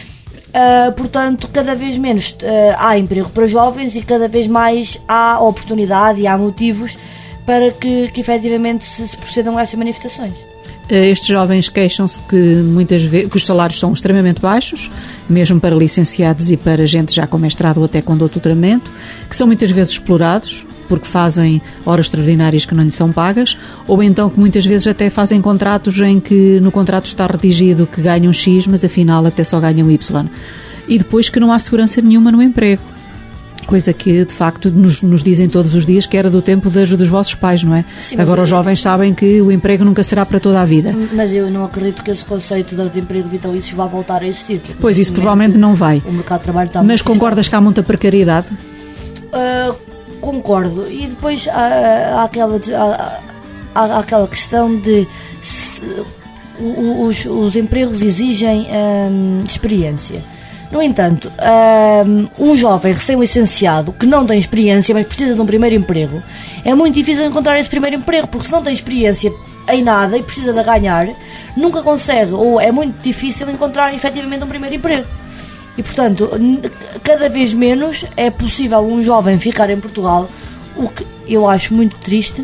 uh, portanto cada vez menos uh, há emprego para jovens e cada vez mais há oportunidade e há motivos para que, que efetivamente se, se procedam a essas manifestações. Estes jovens queixam-se que muitas vezes que os salários são extremamente baixos, mesmo para licenciados e para gente já com mestrado ou até com doutoramento, que são muitas vezes explorados porque fazem horas extraordinárias que não lhes são pagas, ou então que muitas vezes até fazem contratos em que no contrato está redigido que ganham X, mas afinal até só ganham Y. E depois que não há segurança nenhuma no emprego. Coisa que, de facto, nos, nos dizem todos os dias que era do tempo das, dos vossos pais, não é? Sim, agora eu... os jovens sabem que o emprego nunca será para toda a vida. Mas eu não acredito que esse conceito de emprego vitalício vá voltar a existir. Pois, isso provavelmente não vai. O mercado de trabalho está Mas concordas que há muita precariedade? Uh, concordo. E depois há, há, aquela, há, há aquela questão de se, os, os empregos exigem um, experiência. No entanto, um jovem recém-licenciado que não tem experiência, mas precisa de um primeiro emprego, é muito difícil encontrar esse primeiro emprego, porque se não tem experiência em nada e precisa de ganhar, nunca consegue, ou é muito difícil encontrar efetivamente um primeiro emprego. E, portanto, cada vez menos é possível um jovem ficar em Portugal, o que eu acho muito triste,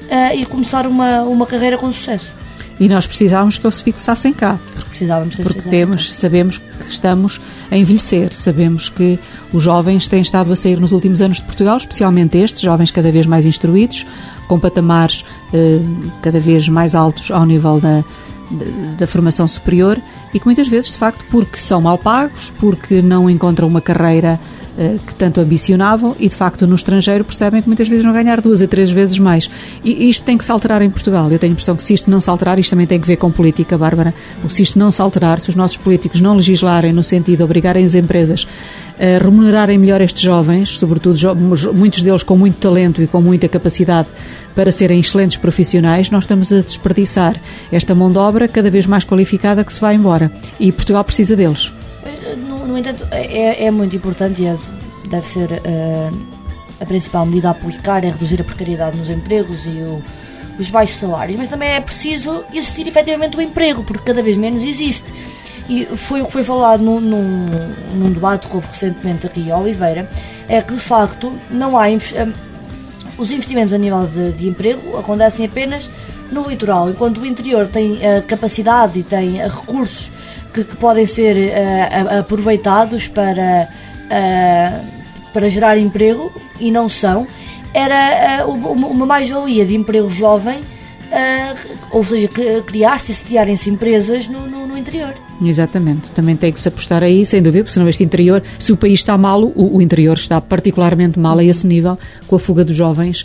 e começar uma, uma carreira com sucesso. E nós precisávamos que eles se fixassem cá. Precisávamos que porque temos, sabemos que estamos a envelhecer, sabemos que os jovens têm estado a sair nos últimos anos de Portugal, especialmente estes, jovens cada vez mais instruídos, com patamares eh, cada vez mais altos ao nível da, da, da formação superior, e que muitas vezes, de facto, porque são mal pagos, porque não encontram uma carreira que tanto ambicionavam e, de facto, no estrangeiro percebem que muitas vezes vão ganhar duas a três vezes mais. E isto tem que se alterar em Portugal. Eu tenho a impressão que se isto não se alterar, isto também tem que ver com política, Bárbara, porque se isto não se alterar, se os nossos políticos não legislarem no sentido de obrigarem as empresas a remunerarem melhor estes jovens, sobretudo muitos deles com muito talento e com muita capacidade para serem excelentes profissionais, nós estamos a desperdiçar esta mão de obra cada vez mais qualificada que se vai embora. E Portugal precisa deles. No, no entanto, é, é muito importante e é, deve ser uh, a principal medida a aplicar é reduzir a precariedade nos empregos e o, os baixos salários, mas também é preciso existir efetivamente o emprego, porque cada vez menos existe. E foi o que foi falado num, num, num debate que houve recentemente aqui em Oliveira, é que de facto não há uh, os investimentos a nível de, de emprego acontecem apenas no litoral, enquanto o interior tem uh, capacidade e tem uh, recursos que, que podem ser uh, aproveitados para, uh, para gerar emprego e não são, era uh, uma mais-valia de emprego jovem, uh, ou seja, criar-se e sediarem-se empresas no, no, no interior. Exatamente, também tem que se apostar aí, sem dúvida, porque senão este interior, se o país está mal, o, o interior está particularmente mal a esse nível, com a fuga dos jovens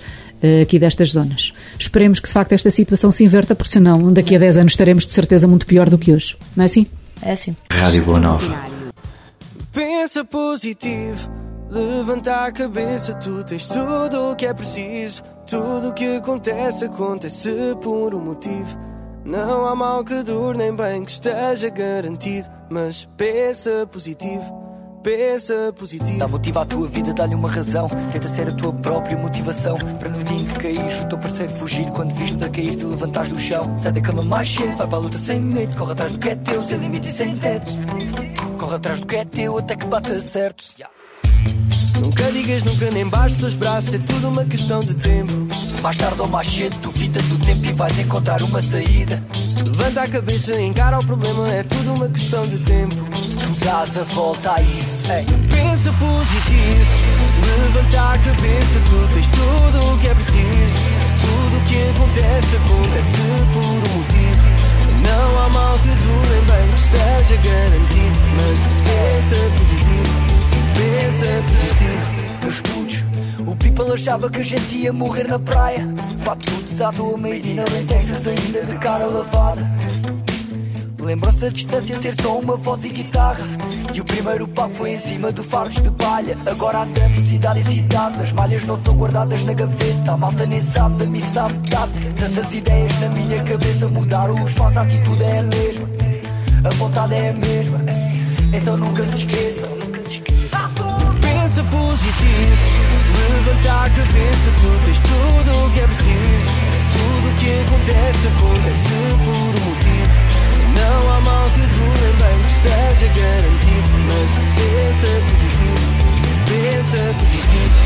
uh, aqui destas zonas. Esperemos que de facto esta situação se inverta, porque senão daqui a dez anos estaremos de certeza muito pior do que hoje. Não é assim? É assim. Rádio Boa Nova. Pensa positivo, levanta a cabeça, tu tens tudo o que é preciso. Tudo o que acontece, acontece por um motivo. Não há mal que dure, nem bem que esteja garantido. Mas pensa positivo, pensa positivo. Dá motivo à tua vida, dá-lhe uma razão. Tenta ser a tua própria motivação. Para no dia em que caís, o teu parceiro fugir. Quando vires a cair, te levantares do chão. Sai da cama mais cedo, vai para a luta sem medo. Corre atrás do que é teu, sem limite e sem teto. Corre atrás do que é teu, até que bata certo. Nunca digas nunca, nem baixes os braços. É tudo uma questão de tempo. Mais tarde ou mais cedo, tu fitas o tempo e vais encontrar uma saída. Levanta a cabeça, encara o problema. É tudo uma questão de tempo. Tu dás a volta a isso. Ei. Pensa positivo, levanta a cabeça. Tu tens tudo o que é preciso. Tudo o que acontece, acontece por um motivo. Não há mal que dure, nem bem que esteja garantido. Mas pensa positivo, pensa positivo. Meus putos, o people achava que a gente ia morrer na praia. Quatro putos à toa, meio-dia na Texas, ainda de cara lavada. Lembram-se da distância ser só uma voz e guitarra. E o primeiro pago foi em cima do fardos de palha. Agora há tanto cidade em cidade. As malhas não estão guardadas na gaveta. A malta nem sabe da missa à metade. Dessas ideias na minha cabeça mudaram os fãs, a atitude é a mesma. A vontade é a mesma. Então nunca se esqueçam, nunca se esqueçam. Pensa positivo, levanta a cabeça. Tu tens tudo o que é preciso. Tudo o que acontece, acontece por um motivo. Não há mal que dure, nem bem que esteja garantido. Mas pensa positivo, pensa positivo.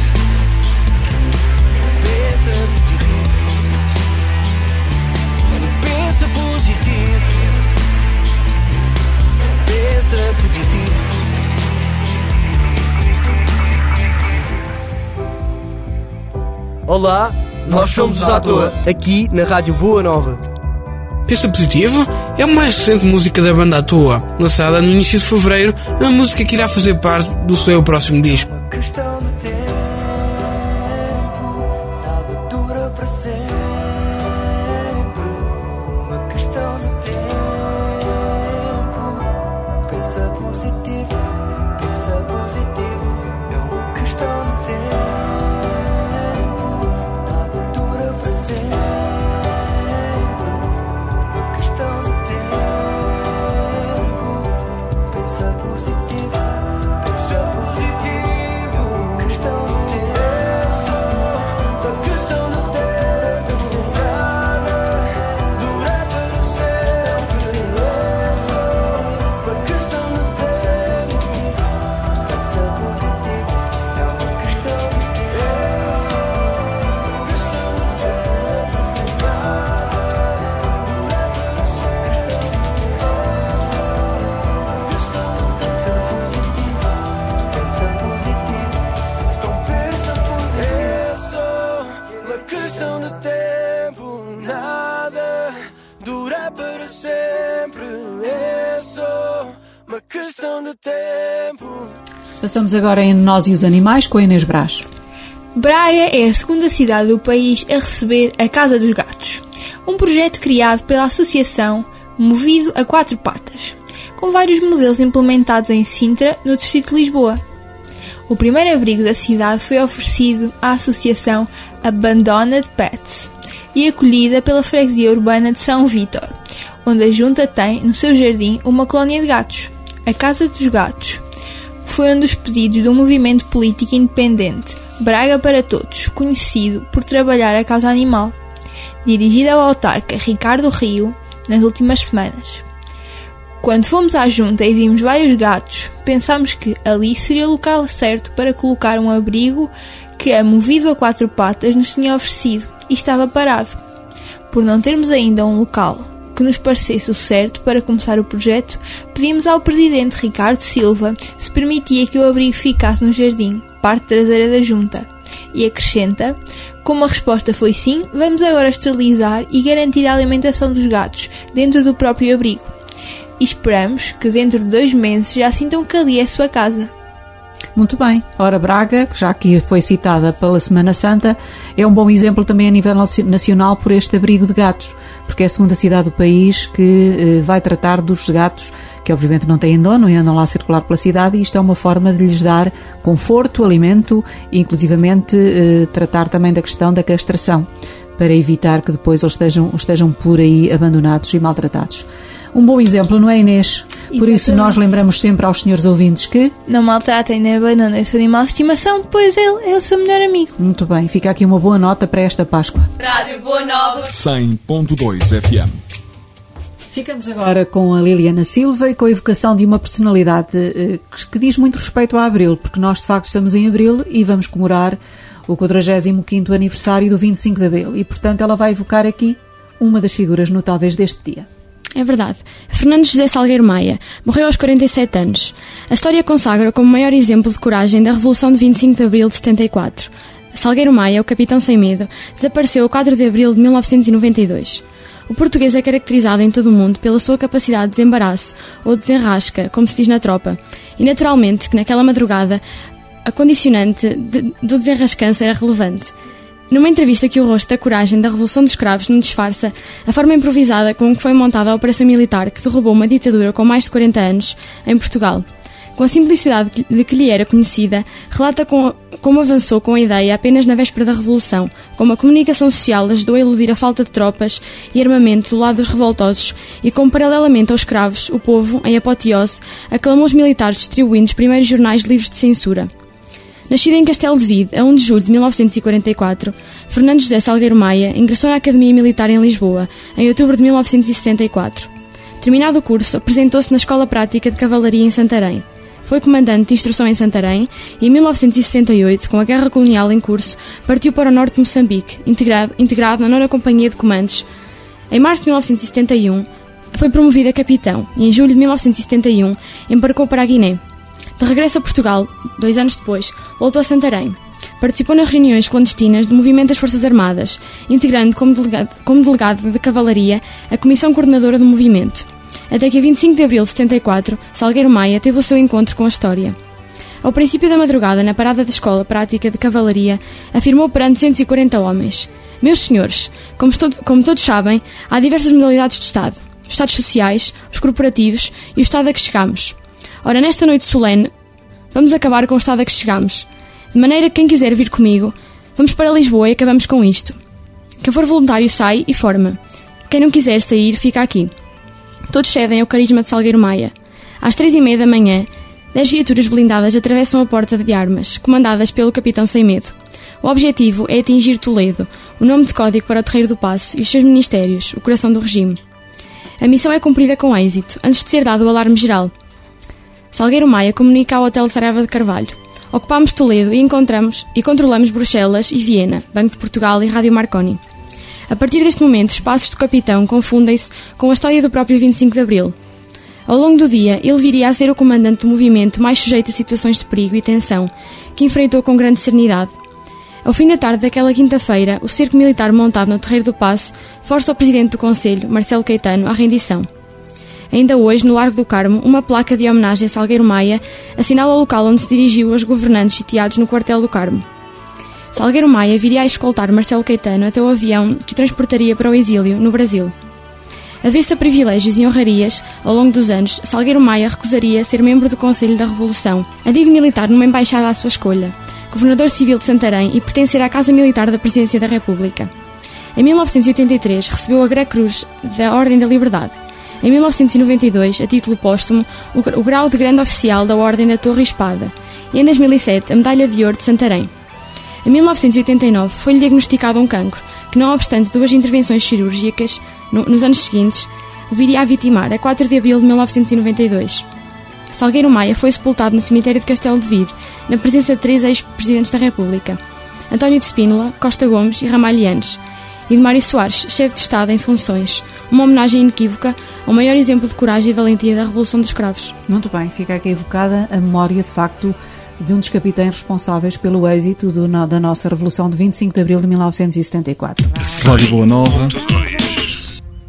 Pensa positivo. Pensa positivo. Pensa positivo. Olá, nós somos os À Toa, aqui na Rádio Boa Nova. Pensa Positivo é a mais recente música da banda À Toa, lançada no início de fevereiro, é uma música que irá fazer parte do seu próximo disco. Passamos agora em Nós e os Animais com a Inês Brás. Braga é a segunda cidade do país a receber a Casa dos Gatos, um projeto criado pela associação Movido a Quatro Patas, com vários modelos implementados em Sintra, no distrito de Lisboa. O primeiro abrigo da cidade foi oferecido à associação Abandoned Pets e acolhida pela freguesia urbana de São Vítor, onde a junta tem no seu jardim uma colónia de gatos, a Casa dos Gatos. Foi um dos pedidos do movimento político independente Braga para Todos, conhecido por trabalhar a causa animal, dirigido ao autarca Ricardo Rio nas últimas semanas. Quando fomos à junta e vimos vários gatos, pensámos que ali seria o local certo para colocar um abrigo que a Movido a Quatro Patas nos tinha oferecido e estava parado. Por não termos ainda um local que nos parecesse o certo para começar o projeto, pedimos ao presidente Ricardo Silva se permitia que o abrigo ficasse no jardim, parte traseira da junta, e acrescenta: como a resposta foi sim, vamos agora esterilizar e garantir a alimentação dos gatos dentro do próprio abrigo. E esperamos que dentro de dois meses já sintam que ali é a sua casa. Muito bem. Ora, Braga, já aqui foi citada pela Semana Santa, é um bom exemplo também a nível nacional por este abrigo de gatos, porque é a segunda cidade do país que eh, vai tratar dos gatos, que obviamente não têm dono e andam lá a circular pela cidade, e isto é uma forma de lhes dar conforto, alimento e inclusivamente eh, tratar também da questão da castração, para evitar que depois eles estejam, estejam por aí abandonados e maltratados. Um bom exemplo, não é, Inês? Por Exatamente. Isso nós lembramos sempre aos senhores ouvintes que não maltratem nem abandonem o seu animal de estimação, pois ele é o seu melhor amigo. Muito bem, fica aqui uma boa nota para esta Páscoa. Rádio Boa Nova cem ponto dois F M. Ficamos agora com a Liliana Silva e com a evocação de uma personalidade eh, que diz muito respeito a Abril, porque nós de facto estamos em Abril e vamos comemorar o quadragésimo quinto aniversário do vinte e cinco de Abril e, portanto, ela vai evocar aqui uma das figuras notáveis deste dia. É verdade. Fernando José Salgueiro Maia morreu aos quarenta e sete anos. A história consagra como o maior exemplo de coragem da Revolução de vinte e cinco de Abril de setenta e quatro. Salgueiro Maia, o capitão sem medo, desapareceu a quatro de Abril de mil novecentos e noventa e dois. O português é caracterizado em todo o mundo pela sua capacidade de desembaraço, ou desenrasca, como se diz na tropa, e naturalmente que naquela madrugada a condicionante de, do desenrascanço era relevante. Numa entrevista que o rosto da coragem da Revolução dos Cravos não disfarça, a forma improvisada com que foi montada a operação militar que derrubou uma ditadura com mais de quarenta anos em Portugal. Com a simplicidade de que lhe era conhecida, relata com, como avançou com a ideia apenas na véspera da Revolução, como a comunicação social ajudou a eludir a falta de tropas e armamento do lado dos revoltosos e como, paralelamente aos cravos, o povo, em apoteose, aclamou os militares distribuindo os primeiros jornais livres de censura. Nascido em Castelo de Vide, a um de julho de mil novecentos e quarenta e quatro, Fernando José Salgueiro Maia ingressou na Academia Militar em Lisboa, em outubro de mil novecentos e sessenta e quatro. Terminado o curso, apresentou-se na Escola Prática de Cavalaria em Santarém. Foi comandante de instrução em Santarém e, em mil novecentos e sessenta e oito, com a Guerra Colonial em curso, partiu para o norte de Moçambique, integrado, integrado na nona Companhia de Comandos. Em março de mil novecentos e setenta e um, foi promovido a capitão e, em julho de mil novecentos e setenta e um, embarcou para a Guiné. De regresso a Portugal, dois anos depois, voltou a Santarém. Participou nas reuniões clandestinas do Movimento das Forças Armadas, integrando como delegado, como delegado de Cavalaria a Comissão Coordenadora do movimento. Até que a vinte e cinco de abril de setenta e quatro, Salgueiro Maia teve o seu encontro com a história. Ao princípio da madrugada, na parada da Escola Prática de Cavalaria, afirmou perante duzentos e quarenta homens: "Meus senhores, como, todo, como todos sabem, há diversas modalidades de Estado. Os Estados sociais, os corporativos e o Estado a que chegamos. Ora, nesta noite solene, vamos acabar com o estado a que chegamos. De maneira que quem quiser vir comigo, vamos para Lisboa e acabamos com isto. Quem for voluntário sai e forma. Quem não quiser sair, fica aqui." Todos cedem ao carisma de Salgueiro Maia. Às três e meia da manhã, dez viaturas blindadas atravessam a porta de armas, comandadas pelo capitão sem medo. O objetivo é atingir Toledo, o nome de código para o Terreiro do Paço e os seus ministérios, o coração do regime. A missão é cumprida com êxito, antes de ser dado o alarme geral. Salgueiro Maia comunica ao Hotel Saraiva de Carvalho: "Ocupamos Toledo e encontramos e controlamos Bruxelas e Viena, Banco de Portugal e Rádio Marconi." A partir deste momento, os passos do capitão confundem-se com a história do próprio vinte e cinco de abril. Ao longo do dia, ele viria a ser o comandante do movimento mais sujeito a situações de perigo e tensão, que enfrentou com grande serenidade. Ao fim da tarde daquela quinta-feira, o cerco militar montado no Terreiro do Paço força o presidente do Conselho, Marcelo Caetano, à rendição. Ainda hoje, no Largo do Carmo, uma placa de homenagem a Salgueiro Maia assinala o local onde se dirigiu aos governantes sitiados no quartel do Carmo. Salgueiro Maia viria a escoltar Marcelo Caetano até o avião que o transportaria para o exílio, no Brasil. Avessa privilégios e honrarias, ao longo dos anos, Salgueiro Maia recusaria ser membro do Conselho da Revolução, adido militar numa embaixada à sua escolha, governador civil de Santarém e pertencer à Casa Militar da Presidência da República. Em mil novecentos e oitenta e três, recebeu a Gra Cruz da Ordem da Liberdade. Em mil novecentos e noventa e dois, a título póstumo, o grau de Grande Oficial da Ordem da Torre e Espada. E em dois mil e sete, a Medalha de Ouro de Santarém. Em mil novecentos e oitenta e nove, foi-lhe diagnosticado um cancro, que não obstante duas intervenções cirúrgicas, no, nos anos seguintes, o viria a vitimar a quatro de abril de mil novecentos e noventa e dois. Salgueiro Maia foi sepultado no cemitério de Castelo de Vide, na presença de três ex-presidentes da República: António de Spínola, Costa Gomes e Ramalhianes, e de Mário Soares, chefe de Estado em funções, uma homenagem inequívoca ao maior exemplo de coragem e valentia da Revolução dos Cravos. Muito bem, fica aqui evocada a memória, de facto, de um dos capitães responsáveis pelo êxito do, da nossa Revolução de vinte e cinco de abril de mil novecentos e setenta e quatro. Rádio Boa Nova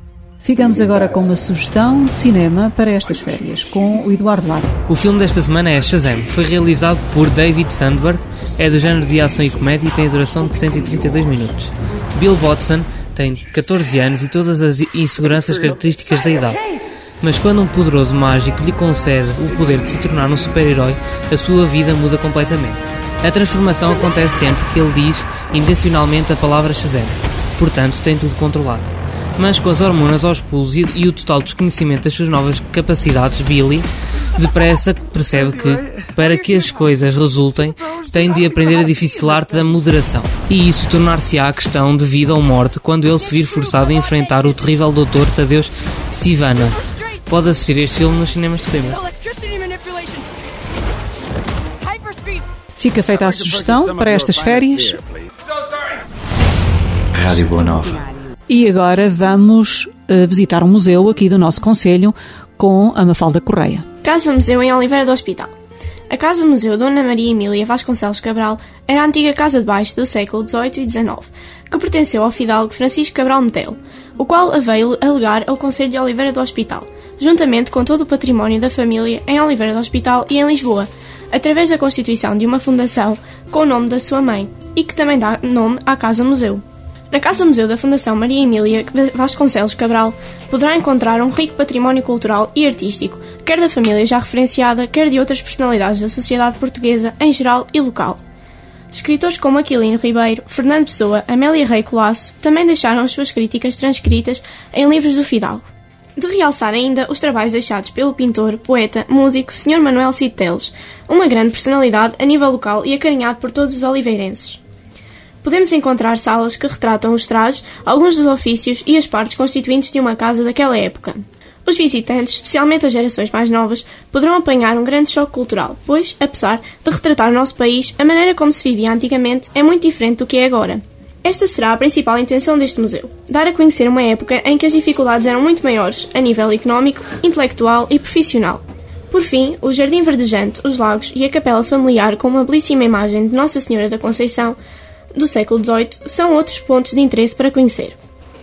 Ficamos agora com uma sugestão de cinema para estas férias, com o Eduardo Lado. O filme desta semana é Shazam. Foi realizado por David Sandberg, é do género de ação e comédia e tem a duração de cento e trinta e dois minutos. Bill Watson tem catorze anos e todas as inseguranças características da idade. Mas quando um poderoso mágico lhe concede o poder de se tornar um super-herói, a sua vida muda completamente. A transformação acontece sempre que ele diz intencionalmente a palavra Shazam. Portanto, tem tudo controlado. Mas com as hormonas aos pulos e, e o total desconhecimento das suas novas capacidades, Billy depressa percebe que, para que as coisas resultem, tem de aprender a difícil arte da moderação. E isso tornar-se-á a questão de vida ou morte quando ele se vir forçado a enfrentar o terrível doutor Tadeusz Sivana. Pode assistir este filme nos cinemas de Coimbra. Fica feita a sugestão para estas férias. Rádio Boa Nova. E agora vamos uh, visitar um museu aqui do nosso concelho com a Mafalda Correia. Casa Museu em Oliveira do Hospital. A Casa Museu Dona Maria Emília Vasconcelos Cabral era a antiga casa de baixo do século dezoito e dezenove, que pertenceu ao fidalgo Francisco Cabral Metelo, o qual a veio alegar ao Concelho de Oliveira do Hospital, juntamente com todo o património da família em Oliveira do Hospital e em Lisboa, através da constituição de uma fundação com o nome da sua mãe, e que também dá nome à Casa Museu. Na Casa Museu da Fundação Maria Emília Vasconcelos Cabral poderá encontrar um rico património cultural e artístico, quer da família já referenciada, quer de outras personalidades da sociedade portuguesa em geral e local. Escritores como Aquilino Ribeiro, Fernando Pessoa, Amélia Rei Colasso também deixaram as suas críticas transcritas em livros do fidalgo. De realçar ainda os trabalhos deixados pelo pintor, poeta, músico senhor Manuel Cid Teles, uma grande personalidade a nível local e acarinhado por todos os oliveirenses. Podemos encontrar salas que retratam os trajes, alguns dos ofícios e as partes constituintes de uma casa daquela época. Os visitantes, especialmente as gerações mais novas, poderão apanhar um grande choque cultural, pois, apesar de retratar o nosso país, a maneira como se vivia antigamente é muito diferente do que é agora. Esta será a principal intenção deste museu, dar a conhecer uma época em que as dificuldades eram muito maiores, a nível económico, intelectual e profissional. Por fim, o Jardim Verdejante, os Lagos e a Capela Familiar com uma belíssima imagem de Nossa Senhora da Conceição, do século dezoito, são outros pontos de interesse para conhecer.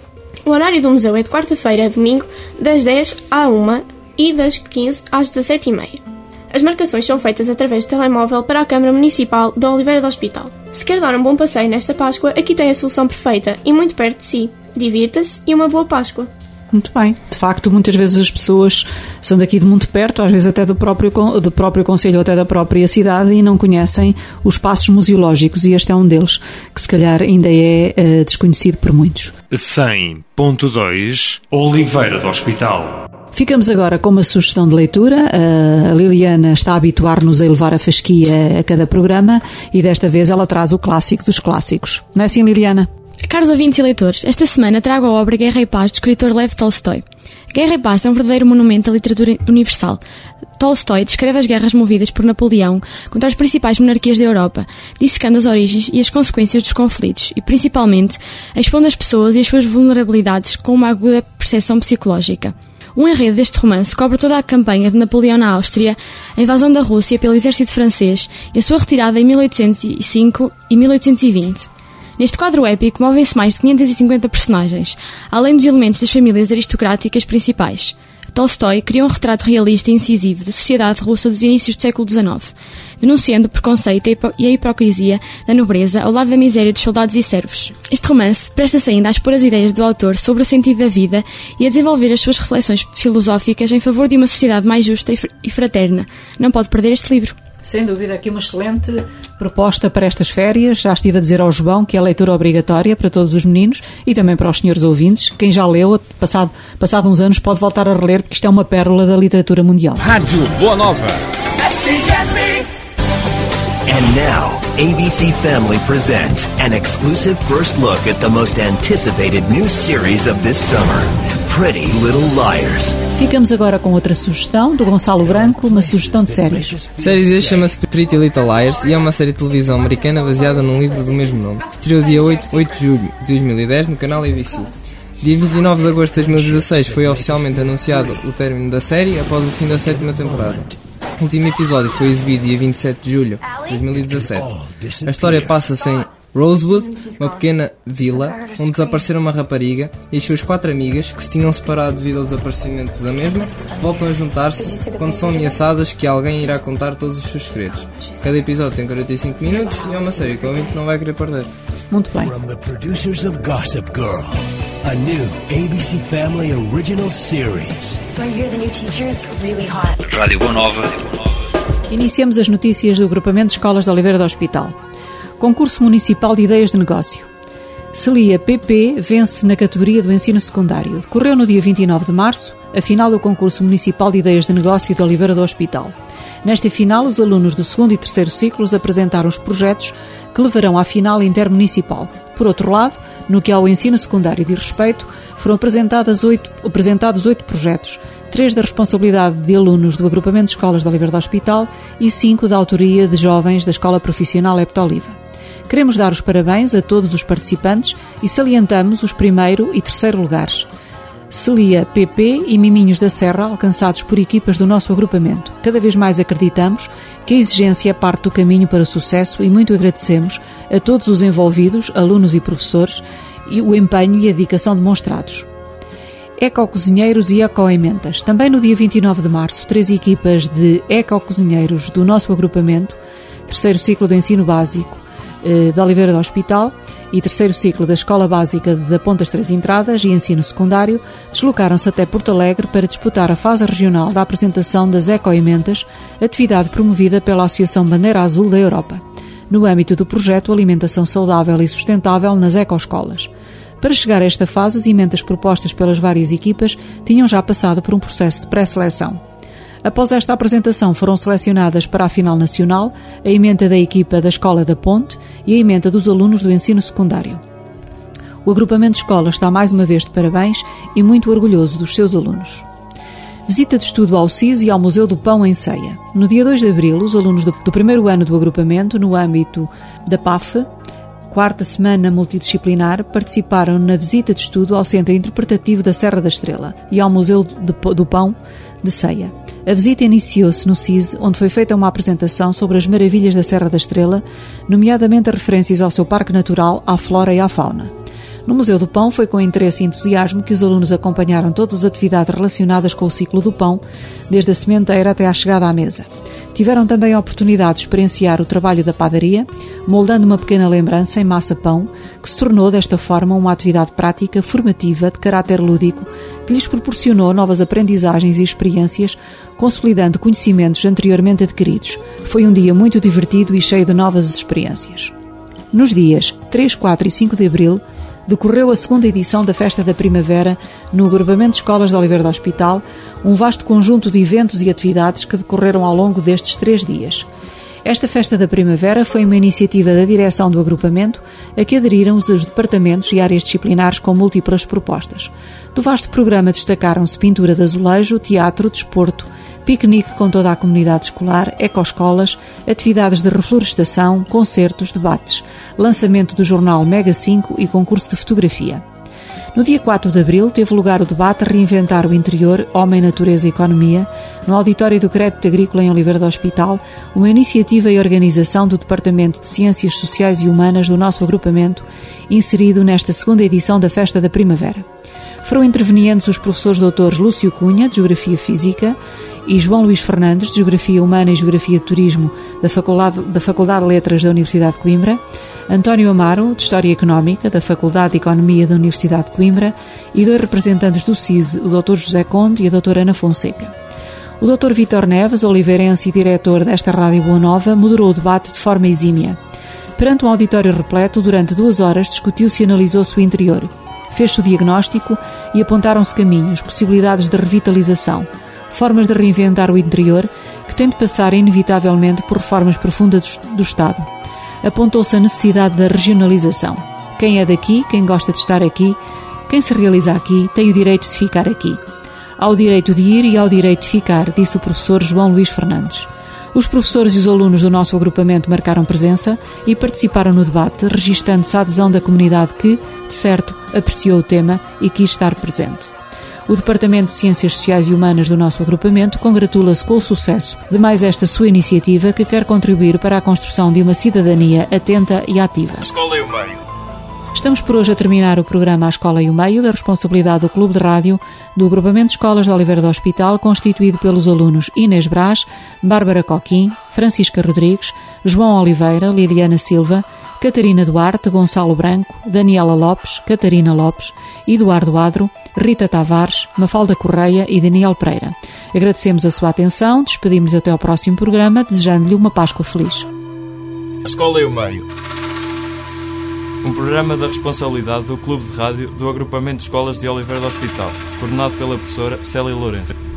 O horário do museu é de quarta-feira a domingo, das dez à uma e das quinze às dezassete e meia. As marcações são feitas através do telemóvel para a Câmara Municipal de Oliveira do Hospital. Se quer dar um bom passeio nesta Páscoa, aqui tem a solução perfeita e muito perto de si. Divirta-se e uma boa Páscoa. Muito bem. De facto, muitas vezes as pessoas são daqui de muito perto, às vezes até do próprio, do próprio concelho ou até da própria cidade e não conhecem os espaços museológicos e este é um deles, que se calhar ainda é uh, desconhecido por muitos. cem ponto dois Oliveira do Hospital. Ficamos agora com uma sugestão de leitura. A Liliana está a habituar-nos a elevar a fasquia a cada programa e desta vez ela traz o clássico dos clássicos. Não é assim, Liliana? Caros ouvintes e leitores, esta semana trago a obra Guerra e Paz do escritor Lev Tolstói. Guerra e Paz é um verdadeiro monumento à literatura universal. Tolstói descreve as guerras movidas por Napoleão contra as principais monarquias da Europa, dissecando as origens e as consequências dos conflitos e, principalmente, expondo as pessoas e as suas vulnerabilidades com uma aguda percepção psicológica. O enredo deste romance cobre toda a campanha de Napoleão na Áustria, a invasão da Rússia pelo exército francês e a sua retirada em mil oitocentos e cinco e mil oitocentos e vinte. Neste quadro épico movem-se mais de quinhentas e cinquenta personagens, além dos elementos das famílias aristocráticas principais. Tolstói criou um retrato realista e incisivo da sociedade russa dos inícios do século dezenove, denunciando o preconceito e a hipocrisia da nobreza ao lado da miséria dos soldados e servos. Este romance presta-se ainda a expor as ideias do autor sobre o sentido da vida e a desenvolver as suas reflexões filosóficas em favor de uma sociedade mais justa e fraterna. Não pode perder este livro. Sem dúvida, aqui uma excelente proposta para estas férias. Já estive a dizer ao João que é leitura obrigatória para todos os meninos e também para os senhores ouvintes. Quem já leu, passado, passado uns anos, pode voltar a reler, porque isto é uma pérola da literatura mundial. Rádio Boa Nova. And now, A B C Family presents an exclusive first look at the most anticipated new series of this summer, Pretty Little Liars. Ficamos agora com outra sugestão do Gonçalo Branco, uma sugestão de séries. A série de hoje chama-se Pretty Little Liars e é uma série de televisão americana baseada num livro do mesmo nome. Estreou dia oito de julho de dois mil e dez no canal A B C. Dia vinte e nove de agosto de dois mil e dezasseis foi oficialmente anunciado o término da série após o fim da sétima temporada. O último episódio foi exibido dia vinte e sete de julho de dois mil e dezassete. A história passa-se em Rosewood, uma pequena vila, onde desapareceram uma rapariga e as suas quatro amigas, que se tinham separado devido ao desaparecimento da mesma, voltam a juntar-se quando são ameaçadas que alguém irá contar todos os seus segredos. Cada episódio tem quarenta e cinco minutos e é uma série que o ouvinte não vai querer perder. Muito bem. From the producers of Gossip Girl, a new A B C Family original series. So I hear the new teacher's really hot. Rádio Boa Nova. Iniciamos as notícias do Agrupamento de Escolas de Oliveira do Hospital. Concurso Municipal de Ideias de Negócio. Celia P P vence na categoria do ensino secundário. Decorreu no dia vinte e nove de março a final do Concurso Municipal de Ideias de Negócio de Oliveira do Hospital. Nesta final, os alunos do segundo e terceiro ciclos apresentaram os projetos que levarão à final intermunicipal. Por outro lado, no que ao ensino secundário diz respeito, foram apresentadas oito, apresentados oito projetos, três da responsabilidade de alunos do Agrupamento de Escolas de Oliveira do Hospital e cinco da autoria de jovens da Escola Profissional Hepta Oliva. Queremos dar os parabéns a todos os participantes e salientamos os primeiro e terceiro lugares. Celia P P e Miminhos da Serra, alcançados por equipas do nosso agrupamento. Cada vez mais acreditamos que a exigência é parte do caminho para o sucesso e muito agradecemos a todos os envolvidos, alunos e professores, e o empenho e a dedicação demonstrados. Eco-cozinheiros e eco-ementas. Também no dia vinte e nove de março, três equipas de eco-cozinheiros do nosso agrupamento, terceiro ciclo do ensino básico eh, de Oliveira do Hospital e terceiro ciclo da Escola Básica da Pontas Três Entradas e ensino secundário, deslocaram-se até Porto Alegre para disputar a fase regional da apresentação das eco-ementas, atividade promovida pela Associação Bandeira Azul da Europa, no âmbito do projeto Alimentação Saudável e Sustentável nas Ecoescolas. Para chegar a esta fase, as emendas propostas pelas várias equipas tinham já passado por um processo de pré-seleção. Após esta apresentação foram selecionadas para a final nacional a emenda da equipa da Escola da Ponte e a emenda dos alunos do ensino secundário. O agrupamento de escolas está mais uma vez de parabéns e muito orgulhoso dos seus alunos. Visita de estudo ao C I S e ao Museu do Pão em Ceia. No dia dois de abril, os alunos do, do primeiro ano do agrupamento, no âmbito da P A F, quarta semana multidisciplinar, participaram na visita de estudo ao Centro Interpretativo da Serra da Estrela e ao Museu de, do Pão de Ceia. A visita iniciou-se no C I S, onde foi feita uma apresentação sobre as maravilhas da Serra da Estrela, nomeadamente as referências ao seu parque natural, à flora e à fauna. No Museu do Pão foi com interesse e entusiasmo que os alunos acompanharam todas as atividades relacionadas com o ciclo do pão, desde a sementeira até à chegada à mesa. Tiveram também a oportunidade de experienciar o trabalho da padaria, moldando uma pequena lembrança em massa-pão, que se tornou desta forma uma atividade prática, formativa, de caráter lúdico, que lhes proporcionou novas aprendizagens e experiências, consolidando conhecimentos anteriormente adquiridos. Foi um dia muito divertido e cheio de novas experiências. Nos dias três, quatro e cinco de abril, decorreu a segunda edição da Festa da Primavera no Agrupamento de Escolas de Oliveira do Hospital, um vasto conjunto de eventos e atividades que decorreram ao longo destes três dias. Esta Festa da Primavera foi uma iniciativa da direção do agrupamento a que aderiram os departamentos e áreas disciplinares com múltiplas propostas. Do vasto programa destacaram-se pintura de azulejo, teatro, desporto, piquenique com toda a comunidade escolar, ecoescolas, atividades de reflorestação, concertos, debates, lançamento do jornal Mega cinco e concurso de fotografia. No dia quatro de abril teve lugar o debate Reinventar o Interior, Homem, Natureza e Economia, no auditório do Crédito Agrícola em Oliveira do Hospital, uma iniciativa e organização do Departamento de Ciências Sociais e Humanas do nosso agrupamento, inserido nesta segunda edição da Festa da Primavera. Foram intervenientes os professores doutores Lúcio Cunha, de Geografia Física, e João Luís Fernandes, de Geografia Humana e Geografia de Turismo, da Faculdade, da Faculdade de Letras da Universidade de Coimbra, António Amaro, de História Económica, da Faculdade de Economia da Universidade de Coimbra, e dois representantes do C I S, o doutor José Conde e a doutora Ana Fonseca. O doutor Vítor Neves, oliveirense e diretor desta Rádio Boa Nova, moderou o debate de forma exímia. Perante um auditório repleto, durante duas horas discutiu-se e analisou-se o interior. Fez-se o diagnóstico e apontaram-se caminhos, possibilidades de revitalização, formas de reinventar o interior que têm de passar inevitavelmente por reformas profundas do Estado. Apontou-se a necessidade da regionalização. Quem é daqui, quem gosta de estar aqui, quem se realiza aqui, tem o direito de ficar aqui. Há o direito de ir e há o direito de ficar, disse o professor João Luís Fernandes. Os professores e os alunos do nosso agrupamento marcaram presença e participaram no debate, registando-se a adesão da comunidade que, de certo, apreciou o tema e quis estar presente. O Departamento de Ciências Sociais e Humanas do nosso agrupamento congratula-se com o sucesso de mais esta sua iniciativa que quer contribuir para a construção de uma cidadania atenta e ativa. A Escola e o Meio. Estamos por hoje a terminar o programa A Escola e o Meio, da responsabilidade do Clube de Rádio do Agrupamento de Escolas de Oliveira do Hospital, constituído pelos alunos Inês Brás, Bárbara Coquim, Francisca Rodrigues, João Oliveira, Liliana Silva, Catarina Duarte, Gonçalo Branco, Daniela Lopes, Catarina Lopes, Eduardo Adro, Rita Tavares, Mafalda Correia e Daniel Pereira. Agradecemos a sua atenção, despedimos até ao próximo programa, desejando-lhe uma Páscoa feliz. A Escola e o Meio. Um programa da responsabilidade do Clube de Rádio do Agrupamento de Escolas de Oliveira do Hospital, coordenado pela professora Célia Lourenço.